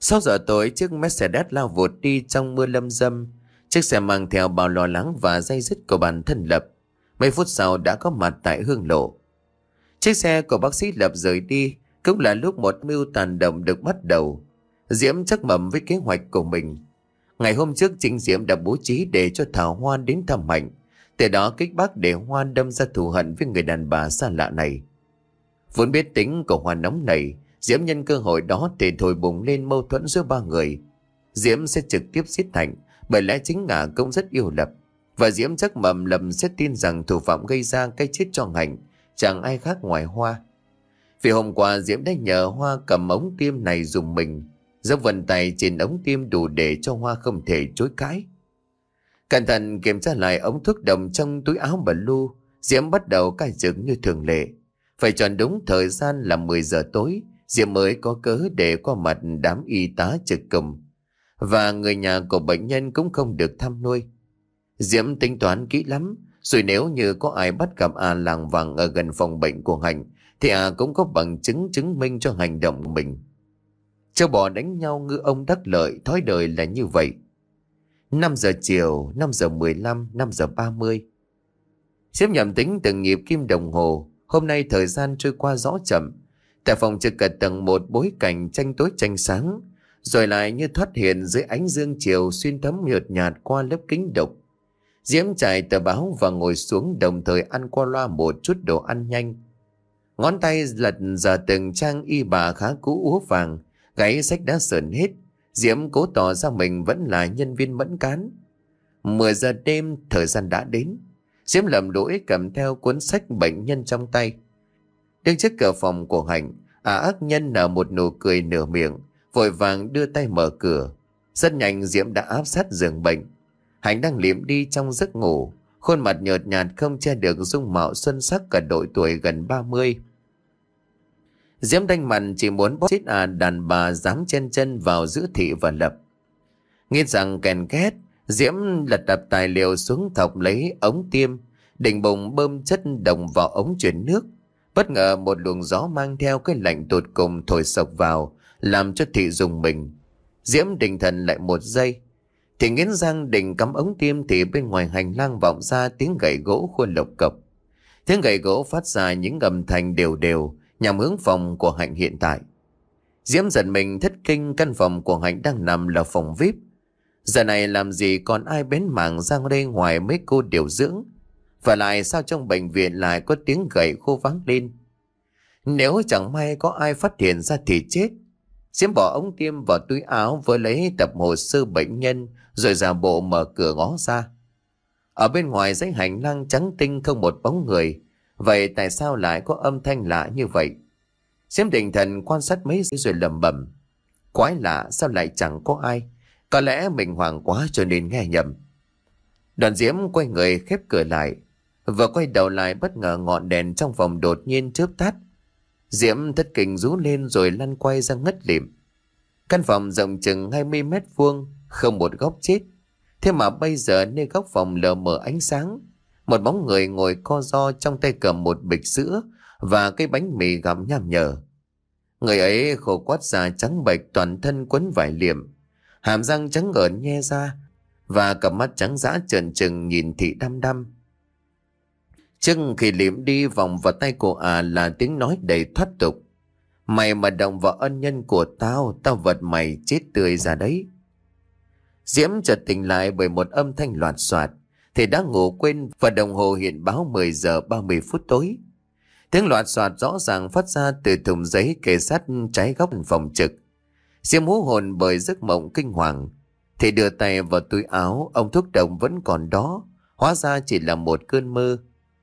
Sáu giờ tối, chiếc Mercedes lao vụt đi trong mưa lâm dâm. Chiếc xe mang theo bao lo lắng và day dứt của bản thân Lập. Mấy phút sau đã có mặt tại hương lộ. Chiếc xe của bác sĩ Lập rời đi cũng là lúc một mưu tàn động được bắt đầu. Diễm chắc mẩm với kế hoạch của mình. Ngày hôm trước chính Diễm đã bố trí để cho Thảo Hoa đến thăm Hạnh, từ đó kích bác để Hoa đâm ra thù hận với người đàn bà xa lạ này. Vốn biết tính của Hoa nóng này, Diễm nhân cơ hội đó để thổi bùng lên mâu thuẫn giữa ba người. Diễm sẽ trực tiếp giết Hạnh, bởi lẽ chính Ngà cũng rất yêu Lập, và Diễm chắc mầm Lập sẽ tin rằng thủ phạm gây ra cái chết cho Hạnh chẳng ai khác ngoài Hoa. Vì hôm qua Diễm đã nhờ Hoa cầm ống tiêm này dùng mình, dấu vân tay trên ống tiêm đủ để cho Hoa không thể chối cãi. Cẩn thận kiểm tra lại ống thuốc đồng trong túi áo blue, Diễm bắt đầu cai dựng như thường lệ. Phải chọn đúng thời gian là mười giờ tối, Diễm mới có cớ để qua mặt đám y tá trực cùng, và người nhà của bệnh nhân cũng không được thăm nuôi. Diễm tính toán kỹ lắm, rồi nếu như có ai bắt gặp à làng vàng ở gần phòng bệnh của Hạnh, thì à cũng có bằng chứng chứng minh cho hành động của mình. Châu bò đánh nhau ngư ông đắc lợi, thói đời là như vậy. Năm giờ chiều, năm giờ mười lăm, năm giờ ba mươi. Diễm nhầm tính từng nhịp kim đồng hồ. Hôm nay thời gian trôi qua rõ chậm. Tại phòng trực ở tầng một, bối cảnh tranh tối tranh sáng, rồi lại như thoát hiện dưới ánh dương chiều xuyên thấm nhợt nhạt qua lớp kính độc. Diễm trải tờ báo và ngồi xuống, đồng thời ăn qua loa một chút đồ ăn nhanh. Ngón tay lật giờ từng trang y bà khá cũ úa vàng, gáy sách đã sờn hết. Diễm cố tỏ ra mình vẫn là nhân viên mẫn cán. Mười giờ đêm, thời gian đã đến. Diễm lầm lũi cầm theo cuốn sách bệnh nhân trong tay. Đứng trước cửa phòng của Hạnh, ả ác nhân nở một nụ cười nửa miệng, vội vàng đưa tay mở cửa. Rất nhanh Diễm đã áp sát giường bệnh. Hạnh đang liệm đi trong giấc ngủ, khuôn mặt nhợt nhạt không che được dung mạo xuân sắc cả độ tuổi gần ba mươi. Diễm đanh mặt chỉ muốn bóp chết à đàn bà dám chen chân vào giữa Thị và Lập. Nghĩ rằng kèn két, Diễm lật đập tài liệu xuống thọc lấy ống tiêm, định bụng bơm chất đồng vào ống chuyển nước. Bất ngờ một luồng gió mang theo cái lạnh tột cùng thổi sộc vào, làm cho Thị rùng mình. Diễm định thần lại một giây, thì nghiến răng định cắm ống tiêm thì bên ngoài hành lang vọng ra tiếng gậy gỗ khuôn lộc cộc. Tiếng gậy gỗ phát ra những âm thanh đều đều nhằm hướng phòng của Hạnh hiện tại. Diễm giật mình thất kinh, căn phòng của Hạnh đang nằm là phòng vi ai pi. Giờ này làm gì còn ai bén mảng ra đây ngoài mấy cô điều dưỡng. Và lại sao trong bệnh viện lại có tiếng gậy khô vang lên. Nếu chẳng may có ai phát hiện ra thì chết. Diễm bỏ ống tiêm vào túi áo, với lấy tập hồ sơ bệnh nhân, rồi giả bộ mở cửa ngó ra. Ở bên ngoài dãy hành lang trắng tinh không một bóng người. Vậy tại sao lại có âm thanh lạ như vậy? Diễm định thần quan sát mấy giây rồi lẩm bẩm. Quái lạ, sao lại chẳng có ai? Có lẽ mình hoảng quá cho nên nghe nhầm. Đoàn Diễm quay người khép cửa lại. Vừa quay đầu lại, bất ngờ ngọn đèn trong phòng đột nhiên chớp tắt. Diễm thất kinh rú lên rồi lăn quay ra ngất lịm. Căn phòng rộng chừng hai mươi mét vuông, không một góc chết. Thế mà bây giờ nơi góc phòng lờ mờ ánh sáng, một bóng người ngồi co ro, trong tay cầm một bịch sữa và cái bánh mì gặm nham nhở. Người ấy khô quắt da trắng bệch, toàn thân quấn vải liệm, hàm răng trắng ngợn nhe ra, và cặp mắt trắng dã trợn trừng nhìn Thị đăm đăm. Trước khi liệm đi, vòng vào tay của à là tiếng nói đầy thoát tục. Mày mà động vào ân nhân của tao, tao vật mày chết tươi ra đấy. Diễm chợt tỉnh lại bởi một âm thanh loạt soạt, thì đã ngủ quên và đồng hồ hiện báo mười giờ ba mươi phút tối. Tiếng loạt soạt rõ ràng phát ra từ thùng giấy kề sát trái góc phòng trực. Diễm hú hồn bởi giấc mộng kinh hoàng, thì đưa tay vào túi áo, ông thuốc đồng vẫn còn đó, hóa ra chỉ là một cơn mơ.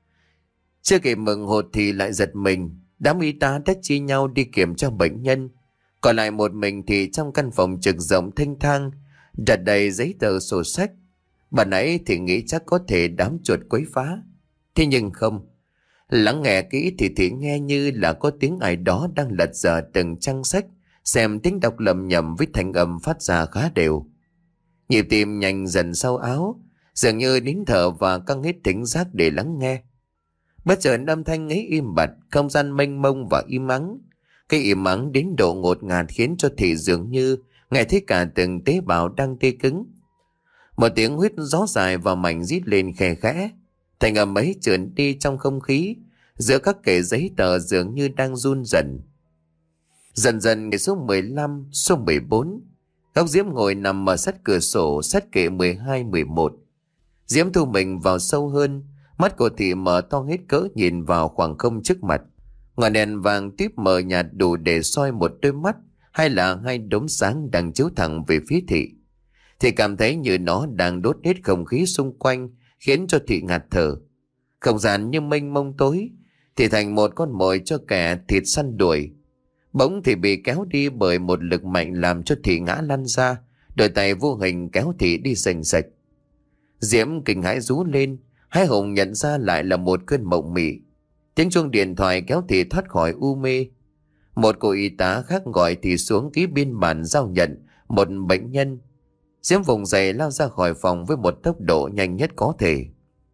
Chưa kịp mừng hột thì lại giật mình. Đám y tá đã chia nhau đi kiểm tra bệnh nhân, còn lại một mình thì trong căn phòng trực rộng thênh thang đặt đầy giấy tờ sổ sách. Bà nãy thì nghĩ chắc có thể đám chuột quấy phá, thế nhưng không. Lắng nghe kỹ thì thì nghe như là có tiếng ai đó đang lật dở từng trang sách, xem tiếng đọc lầm nhầm với thanh âm phát ra khá đều. Nhịp tim nhanh dần sau áo, dường như nín thở và căng hết thính giác để lắng nghe. Bất chợt âm thanh ấy im bặt, không gian mênh mông và im ắng. Cái im ắng đến độ ngột ngạt khiến cho Thị dường như nghe thấy cả từng tế bào đang tê cứng. Một tiếng huýt gió dài và mảnh rít lên khe khẽ. Thành âm ấy trườn đi trong không khí, giữa các kệ giấy tờ dường như đang run dần. Dần dần ngày số mười lăm, số mười bốn. Góc Diễm ngồi nằm ở sát cửa sổ, sát kệ mười hai, mười một. Diễm thu mình vào sâu hơn, mắt của Thị mở to hết cỡ nhìn vào khoảng không trước mặt. Ngọn đèn vàng tiếp mờ nhạt đủ để soi một đôi mắt hay là hai đốm sáng đang chiếu thẳng về phía Thị. Thị cảm thấy như nó đang đốt hết không khí xung quanh, khiến cho Thị ngạt thở. Không gian như mênh mông tối, Thị thành một con mồi cho kẻ thịt săn đuổi. Bỗng Thị bị kéo đi bởi một lực mạnh làm cho Thị ngã lăn ra, đôi tay vô hình kéo Thị đi sành sạch. Diễm kinh hãi rú lên, hai hùng nhận ra lại là một cơn mộng mị. Tiếng chuông điện thoại kéo Thị thoát khỏi u mê. Một cô y tá khác gọi Thị xuống ký biên bản giao nhận một bệnh nhân. Diễm vùng dậy lao ra khỏi phòng với một tốc độ nhanh nhất có thể.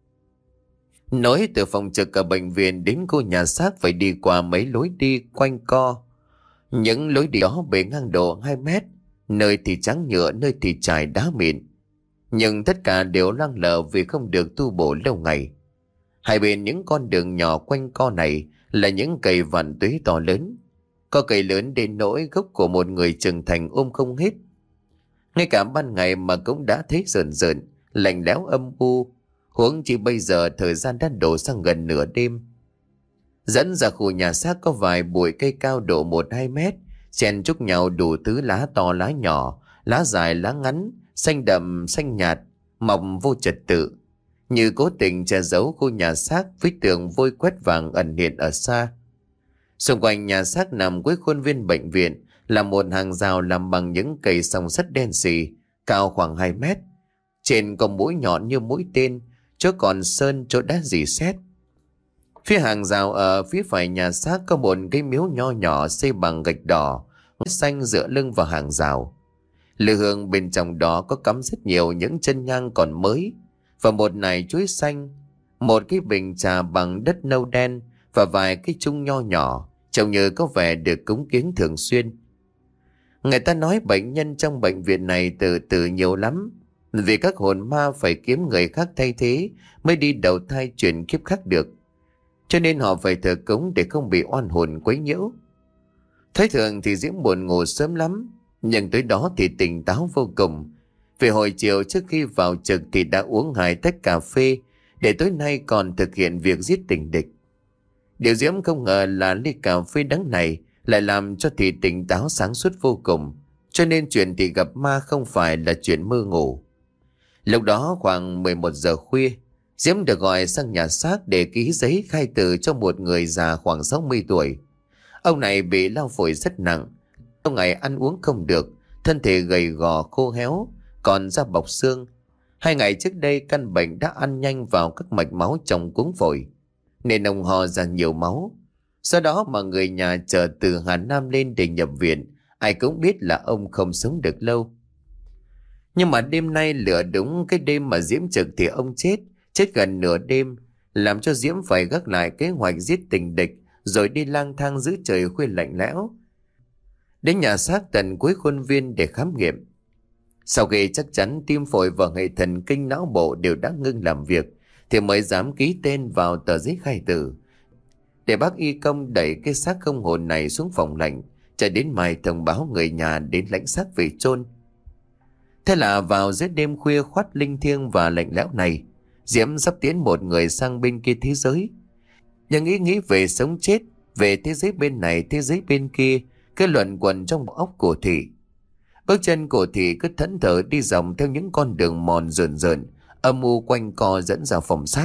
Nói từ phòng trực ở bệnh viện đến khu nhà xác phải đi qua mấy lối đi quanh co. Những lối đi đó bề ngang độ hai mét, nơi thì trắng nhựa, nơi thì trải đá mịn. Nhưng tất cả đều loang lờ vì không được tu bổ lâu ngày. Hai bên những con đường nhỏ quanh co này là những cây vạn tuế to lớn. Có cây lớn đến nỗi gốc của một người trưởng thành ôm không hết. Ngay cả ban ngày mà cũng đã thấy rợn rợn, lạnh lẽo âm u. Huống chỉ bây giờ thời gian đã đổ sang gần nửa đêm. Dẫn ra khu nhà xác có vài bụi cây cao độ một hai mét, xen chúc nhau đủ thứ lá to lá nhỏ, lá dài lá ngắn, xanh đậm xanh nhạt, mọc vô trật tự, như cố tình che giấu khu nhà xác với tường vôi quét vàng ẩn hiện ở xa. Xung quanh nhà xác nằm cuối khuôn viên bệnh viện là một hàng rào làm bằng những cây song sắt đen xì, cao khoảng hai mét. Trên có mũi nhọn như mũi tên, chỗ còn sơn, chỗ đá dì sét. Phía hàng rào ở phía phải nhà xác có một cái miếu nho nhỏ xây bằng gạch đỏ, xanh dựa lưng vào hàng rào. Lư hương bên trong đó có cắm rất nhiều những chân nhang còn mới, và một nải chuối xanh, một cái bình trà bằng đất nâu đen và vài cái chung nho nhỏ, trông như có vẻ được cúng kiến thường xuyên. Người ta nói bệnh nhân trong bệnh viện này từ từ nhiều lắm, vì các hồn ma phải kiếm người khác thay thế mới đi đầu thai chuyển kiếp khác được. Cho nên họ phải thờ cúng để không bị oan hồn quấy nhiễu. Thấy thường thì Diễm buồn ngủ sớm lắm, nhưng tới đó thì tỉnh táo vô cùng. Vì hồi chiều trước khi vào trực thì đã uống hai tách cà phê, để tối nay còn thực hiện việc giết tình địch. Điều Diễm không ngờ là ly cà phê đắng này lại làm cho Thị tỉnh táo sáng suốt vô cùng. Cho nên chuyện Thị gặp ma không phải là chuyện mơ ngủ. Lúc đó khoảng mười một giờ khuya, Diễm được gọi sang nhà xác để ký giấy khai tử cho một người già khoảng sáu mươi tuổi. Ông này bị lao phổi rất nặng. Ông này ăn uống không được, thân thể gầy gò khô héo, còn da bọc xương. Hai ngày trước đây căn bệnh đã ăn nhanh vào các mạch máu trong cuống phổi, nên ông ho ra nhiều máu. Sau đó mà người nhà chờ từ Hà Nam lên để nhập viện, ai cũng biết là ông không sống được lâu. Nhưng mà đêm nay lửa đúng cái đêm mà Diễm trực thì ông chết, chết gần nửa đêm, làm cho Diễm phải gác lại kế hoạch giết tình địch, rồi đi lang thang giữa trời khuya lạnh lẽo, đến nhà xác tận cuối khuôn viên để khám nghiệm. Sau khi chắc chắn tim phổi và hệ thần kinh não bộ đều đã ngưng làm việc, thì mới dám ký tên vào tờ giấy khai tử, để bác y công đẩy cái xác không hồn này xuống phòng lạnh, cho đến mai thông báo người nhà đến lãnh xác về chôn. Thế là vào giữa đêm khuya khoắt linh thiêng và lạnh lẽo này, Diễm sắp tiến một người sang bên kia thế giới. Nhưng ý nghĩ về sống chết, về thế giới bên này thế giới bên kia, cái luẩn quẩn trong óc của Thị. Bước chân của Thị cứ thẫn thờ đi dòng theo những con đường mòn rợn rợn, âm u quanh co dẫn ra phòng xác.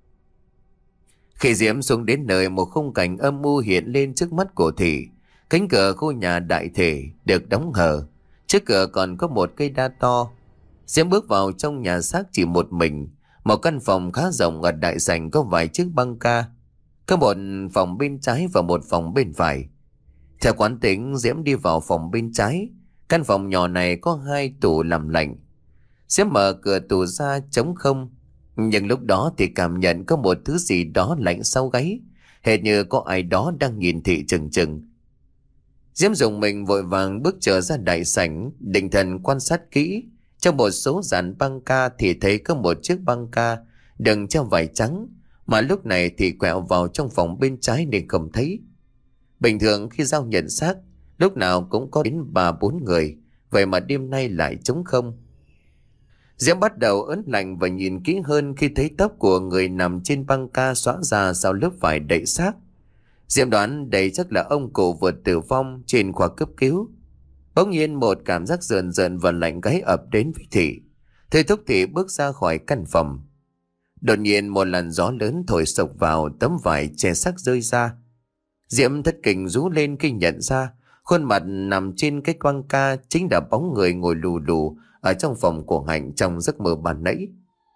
Khi Diễm xuống đến nơi, một khung cảnh âm u hiện lên trước mắt của Thị. Cánh cửa khu nhà đại thể được đóng hờ, trước cửa còn có một cây đa to. Diễm bước vào trong nhà xác chỉ một mình. Một căn phòng khá rộng ở đại sảnh có vài chiếc băng ca, có một phòng bên trái và một phòng bên phải. Theo quán tính, Diễm đi vào phòng bên trái. Căn phòng nhỏ này có hai tủ làm lạnh. Diễm mở cửa tủ ra trống không, nhưng lúc đó thì cảm nhận có một thứ gì đó lạnh sau gáy, hệt như có ai đó đang nhìn Thị chừng chừng. Diễm dùng mình vội vàng bước trở ra đại sảnh, định thần quan sát kỹ. Trong một số dàn băng ca thì thấy có một chiếc băng ca đựng treo vải trắng, mà lúc này thì quẹo vào trong phòng bên trái nên không thấy. Bình thường khi giao nhận xác, lúc nào cũng có đến ba bốn người, vậy mà đêm nay lại trống không. Diễm bắt đầu ớn lạnh và nhìn kỹ hơn khi thấy tóc của người nằm trên băng ca xõa ra sau lớp vải đậy xác. Diễm đoán đây chắc là ông cụ vừa tử vong trên khoa cấp cứu. Bỗng nhiên một cảm giác rờn rợn và lạnh gáy ập đến với Thị. Thầy thúc Thị bước ra khỏi căn phòng. Đột nhiên một làn gió lớn thổi sộc vào, tấm vải che xác rơi ra. Diễm thất kinh rú lên khi nhận ra khuôn mặt nằm trên cái quang ca chính là bóng người ngồi lù lù ở trong phòng của Hạnh trong giấc mơ ban nãy.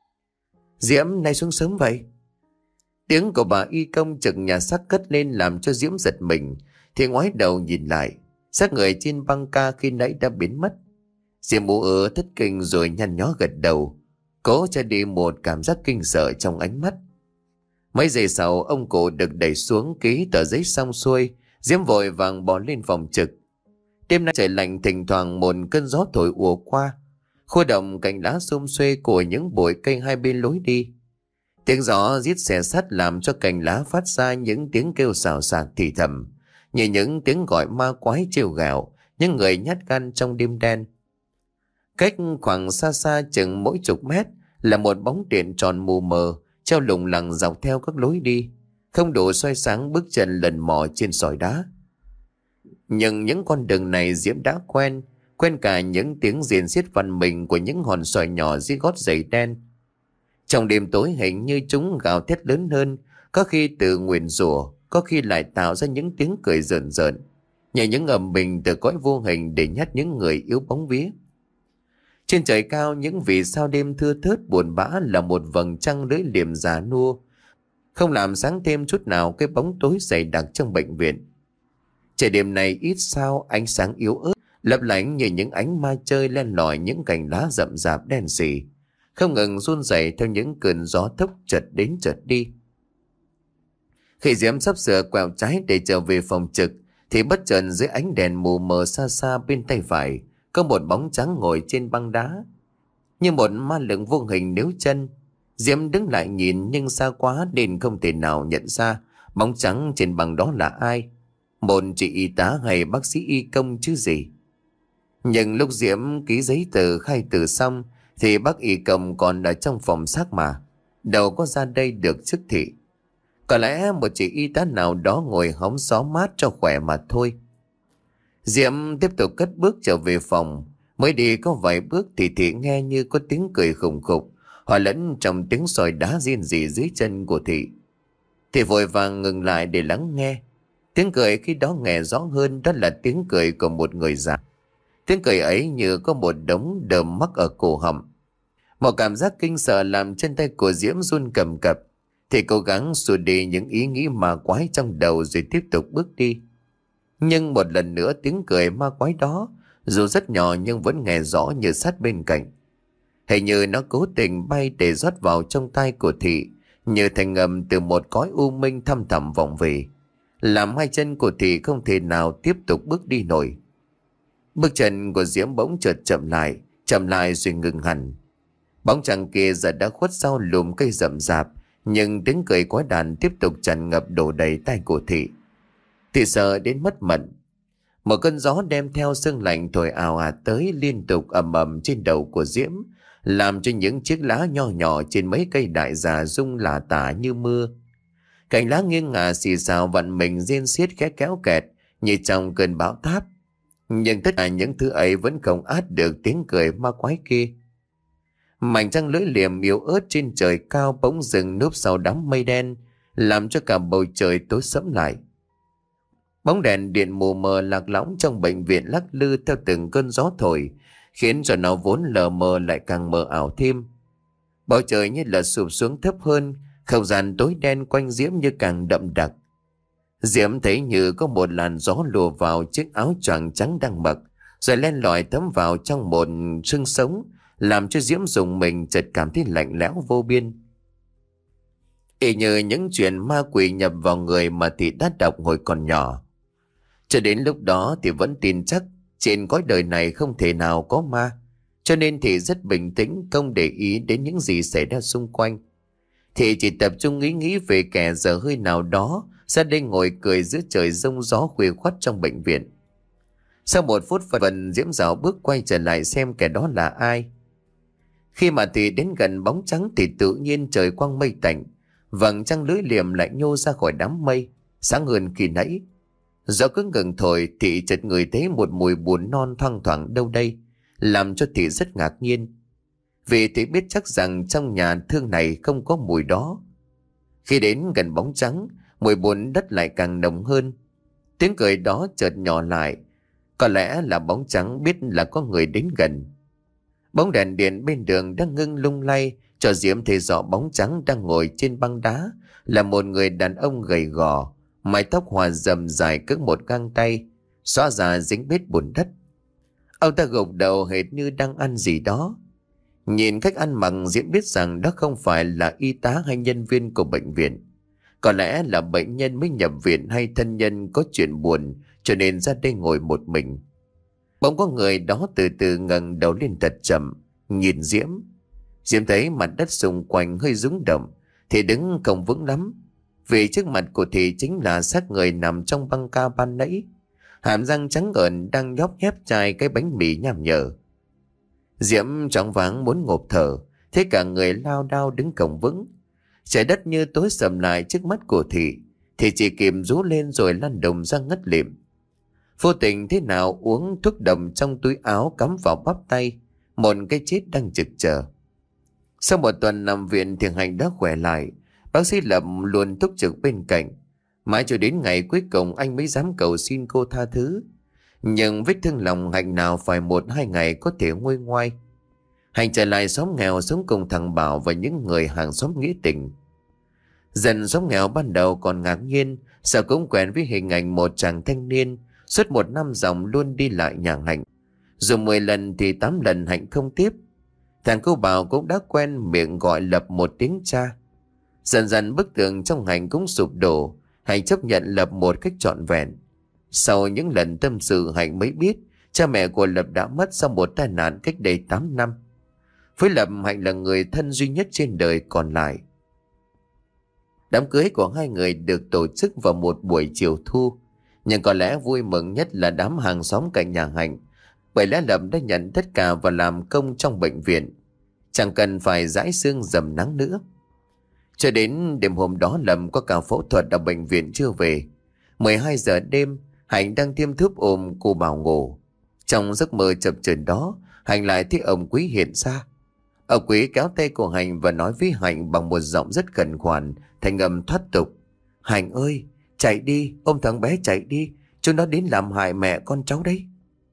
Diễm, nay xuống sớm vậy? Tiếng của bà y công trực nhà xác cất lên làm cho Diễm giật mình, thì ngoái đầu nhìn lại, xác người trên băng ca khi nãy đã biến mất. Diễm ú ớ thất kinh rồi nhăn nhó gật đầu, cố cho đi một cảm giác kinh sợ trong ánh mắt. Mấy giây sau, ông cụ được đẩy xuống, ký tờ giấy xong xuôi, Diễm vội vàng bỏ lên phòng trực. Đêm nay trời lạnh, thỉnh thoảng một cơn gió thổi ùa qua, khô động cành lá xum xuê của những bụi cây hai bên lối đi. Tiếng gió rít xé sắt làm cho cành lá phát ra những tiếng kêu xào xạc thì thầm, như những tiếng gọi ma quái trêu ghẹo những người nhát gan trong đêm đen. Cách khoảng xa xa chừng mỗi chục mét là một bóng điện tròn mù mờ treo lủng lẳng dọc theo các lối đi, không đủ soi sáng bước chân lần mò trên sỏi đá. Nhưng những con đường này Diễm đã quen, quen cả những tiếng rền xiết văn mình của những hòn sỏi nhỏ dưới gót giày đen. Trong đêm tối hình như chúng gào thét lớn hơn, có khi từ nguyền rủa, có khi lại tạo ra những tiếng cười rợn rợn, nhờ những ầm bình từ cõi vô hình để nhát những người yếu bóng vía. Trên trời cao, những vì sao đêm thưa thớt buồn bã là một vầng trăng lưỡi liềm già nua, không làm sáng thêm chút nào cái bóng tối dày đặc trong bệnh viện. Trời đêm này ít sao, ánh sáng yếu ớt lấp lánh như những ánh ma chơi len lỏi những cành lá rậm rạp đen sì, không ngừng run rẩy theo những cơn gió thốc chợt đến chợt đi. Khi Diễm sắp sửa quẹo trái để trở về phòng trực thì bất chợt dưới ánh đèn mù mờ xa xa bên tay phải có một bóng trắng ngồi trên băng đá, như một ma lực vô hình níu chân. Diễm đứng lại nhìn nhưng xa quá nên không thể nào nhận ra bóng trắng trên băng đó là ai, một chị y tá hay bác sĩ y công chứ gì. Nhưng lúc Diễm ký giấy tờ khai từ xong thì bác y công còn ở trong phòng xác mà, đâu có ra đây được chức thị. Có lẽ một chị y tá nào đó ngồi hóng gió mát cho khỏe mà thôi. Diễm tiếp tục cất bước trở về phòng. Mới đi có vài bước thì Thị nghe như có tiếng cười khủng khục, hòa lẫn trong tiếng sỏi đá riêng rỉ dưới chân của Thị. Thị vội vàng ngừng lại để lắng nghe. Tiếng cười khi đó nghe rõ hơn, đó là tiếng cười của một người già. Tiếng cười ấy như có một đống đờm mắc ở cổ họng. Một cảm giác kinh sợ làm chân tay của Diễm run cầm cập. Thì cố gắng xua đi những ý nghĩ ma quái trong đầu rồi tiếp tục bước đi. Nhưng một lần nữa tiếng cười ma quái đó, dù rất nhỏ nhưng vẫn nghe rõ như sát bên cạnh. Hình như nó cố tình bay để rót vào trong tai của Thị, như thành ngầm từ một cõi u minh thăm thẳm vọng về, làm hai chân của Thị không thể nào tiếp tục bước đi nổi. Bước chân của Diễm bỗng chợt chậm lại, chậm lại rồi ngừng hẳn. Bóng trăng kia giờ đã khuất sau lùm cây rậm rạp, nhưng tiếng cười quái đản tiếp tục tràn ngập đổ đầy tai của Thị. Thị sợ đến mất mật. Một cơn gió đem theo sương lạnh thổi ào ạt tới liên tục ầm ầm trên đầu của Diễm, làm cho những chiếc lá nho nhỏ trên mấy cây đại già rung lả tả như mưa. Cành lá nghiêng ngả xì xào vặn mình rên xiết khẽ kéo kẹt như trong cơn bão táp. Nhưng tất cả những thứ ấy vẫn không át được tiếng cười ma quái kia. Mảnh trăng lưỡi liềm yếu ớt trên trời cao bỗng dừng núp sau đám mây đen, làm cho cả bầu trời tối sẫm lại. Bóng đèn điện mù mờ lạc lõng trong bệnh viện lắc lư theo từng cơn gió thổi, khiến cho nó vốn lờ mờ lại càng mờ ảo thêm. Bầu trời như là sụp xuống thấp hơn, không gian tối đen quanh Diễm như càng đậm đặc. Diễm thấy như có một làn gió lùa vào chiếc áo choàng trắng đang mặc, rồi len lỏi thấm vào trong một xương sống, làm cho Diễm dùng mình chợt cảm thấy lạnh lẽo vô biên. Y như những chuyện ma quỷ nhập vào người mà Thị đã đọc hồi còn nhỏ. Cho đến lúc đó thì vẫn tin chắc trên cõi đời này không thể nào có ma. Cho nên Thị rất bình tĩnh, không để ý đến những gì xảy ra xung quanh. Thị chỉ tập trung nghĩ nghĩ về kẻ dở hơi nào đó ra đây ngồi cười giữa trời giông gió khuya khoắt trong bệnh viện. Sau một phút phần Diễm Dạo bước quay trở lại xem kẻ đó là ai. Khi mà Thị đến gần bóng trắng thì tự nhiên trời quang mây tạnh, vầng trăng lưỡi liềm lại nhô ra khỏi đám mây, sáng hơn khi nãy. Gió cứ ngừng thổi, Thị chợt ngửi thấy một mùi bùn non thoang thoảng đâu đây, làm cho Thị rất ngạc nhiên. Vì Thị biết chắc rằng trong nhà thương này không có mùi đó. Khi đến gần bóng trắng, mùi bùn đất lại càng nồng hơn. Tiếng cười đó chợt nhỏ lại. Có lẽ là bóng trắng biết là có người đến gần. Bóng đèn điện bên đường đang ngưng lung lay, cho Diễm thấy rõ bóng trắng đang ngồi trên băng đá là một người đàn ông gầy gò, mái tóc hòa rầm dài cỡ một găng tay, xóa ra dính bết bùn đất. Ông ta gục đầu hệt như đang ăn gì đó. Nhìn cách ăn mặc, Diễm biết rằng đó không phải là y tá hay nhân viên của bệnh viện. Có lẽ là bệnh nhân mới nhập viện hay thân nhân có chuyện buồn cho nên ra đây ngồi một mình. Bỗng có người đó từ từ ngẩng đầu lên thật chậm, nhìn Diễm. Diễm thấy mặt đất xung quanh hơi rung động, thì đứng không vững lắm. Vì trước mặt của Thị chính là xác người nằm trong băng ca ban nãy. Hàm răng trắng ngợn đang nhóp nhép chai cái bánh mì nham nhở. Diễm choáng váng muốn ngộp thở, thế cả người lao đao đứng cổng vững. Trái đất như tối sầm lại trước mắt của Thị, thì chỉ kịp rú lên rồi lăn đồng ra ngất lịm. Vô tình thế nào uống thuốc độc trong túi áo cắm vào bắp tay, một cái chết đang trực chờ. Sau một tuần nằm viện thì Hạnh đã khỏe lại. Bác sĩ Lập luôn túc trực bên cạnh. Mãi cho đến ngày cuối cùng anh mới dám cầu xin cô tha thứ. Nhưng vết thương lòng Hạnh nào phải một hai ngày có thể nguôi ngoai. Hạnh trở lại xóm nghèo sống cùng thằng Bảo và những người hàng xóm nghĩa tình. Dần xóm nghèo ban đầu còn ngạc nhiên, sợ cũng quen với hình ảnh một chàng thanh niên suốt một năm dòng luôn đi lại nhà Hạnh. Dù mười lần thì tám lần Hạnh không tiếp. Thằng cô Bảo cũng đã quen miệng gọi Lập một tiếng cha. Dần dần bức tường trong Hạnh cũng sụp đổ. Hạnh chấp nhận Lập một cách trọn vẹn. Sau những lần tâm sự, Hạnh mới biết cha mẹ của Lập đã mất sau một tai nạn cách đây tám năm. Với Lập, Hạnh là người thân duy nhất trên đời còn lại. Đám cưới của hai người được tổ chức vào một buổi chiều thu. Nhưng có lẽ vui mừng nhất là đám hàng xóm cạnh nhà Hạnh, bởi lẽ Lập đã nhận tất cả và làm công trong bệnh viện, chẳng cần phải rãi xương dầm nắng nữa. Cho đến đêm hôm đó, Lập có cả phẫu thuật ở bệnh viện chưa về. mười hai giờ đêm, Hạnh đang tiêm thuốc ôm cô Bảo ngủ. Trong giấc mơ chập chờn đó, Hạnh lại thấy ông Quý hiện ra. Ông Quý kéo tay của Hạnh và nói với Hạnh bằng một giọng rất khẩn khoản, thành âm thoát tục: "Hạnh ơi, chạy đi, ôm thằng bé chạy đi, chúng nó đến làm hại mẹ con cháu đấy."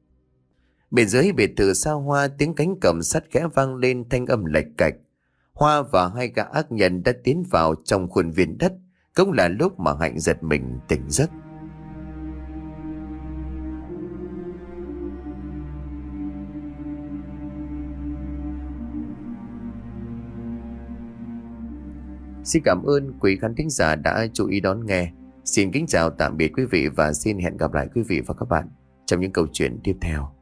Bên dưới biệt thự xa hoa, tiếng cánh cổng sắt khẽ vang lên thanh âm lệch cạch. Hoa và hai gã ác nhân đã tiến vào trong khuôn viên đất, cũng là lúc mà Hạnh giật mình tỉnh giấc. Xin cảm ơn quý khán thính giả đã chú ý đón nghe. Xin kính chào tạm biệt quý vị và xin hẹn gặp lại quý vị và các bạn trong những câu chuyện tiếp theo.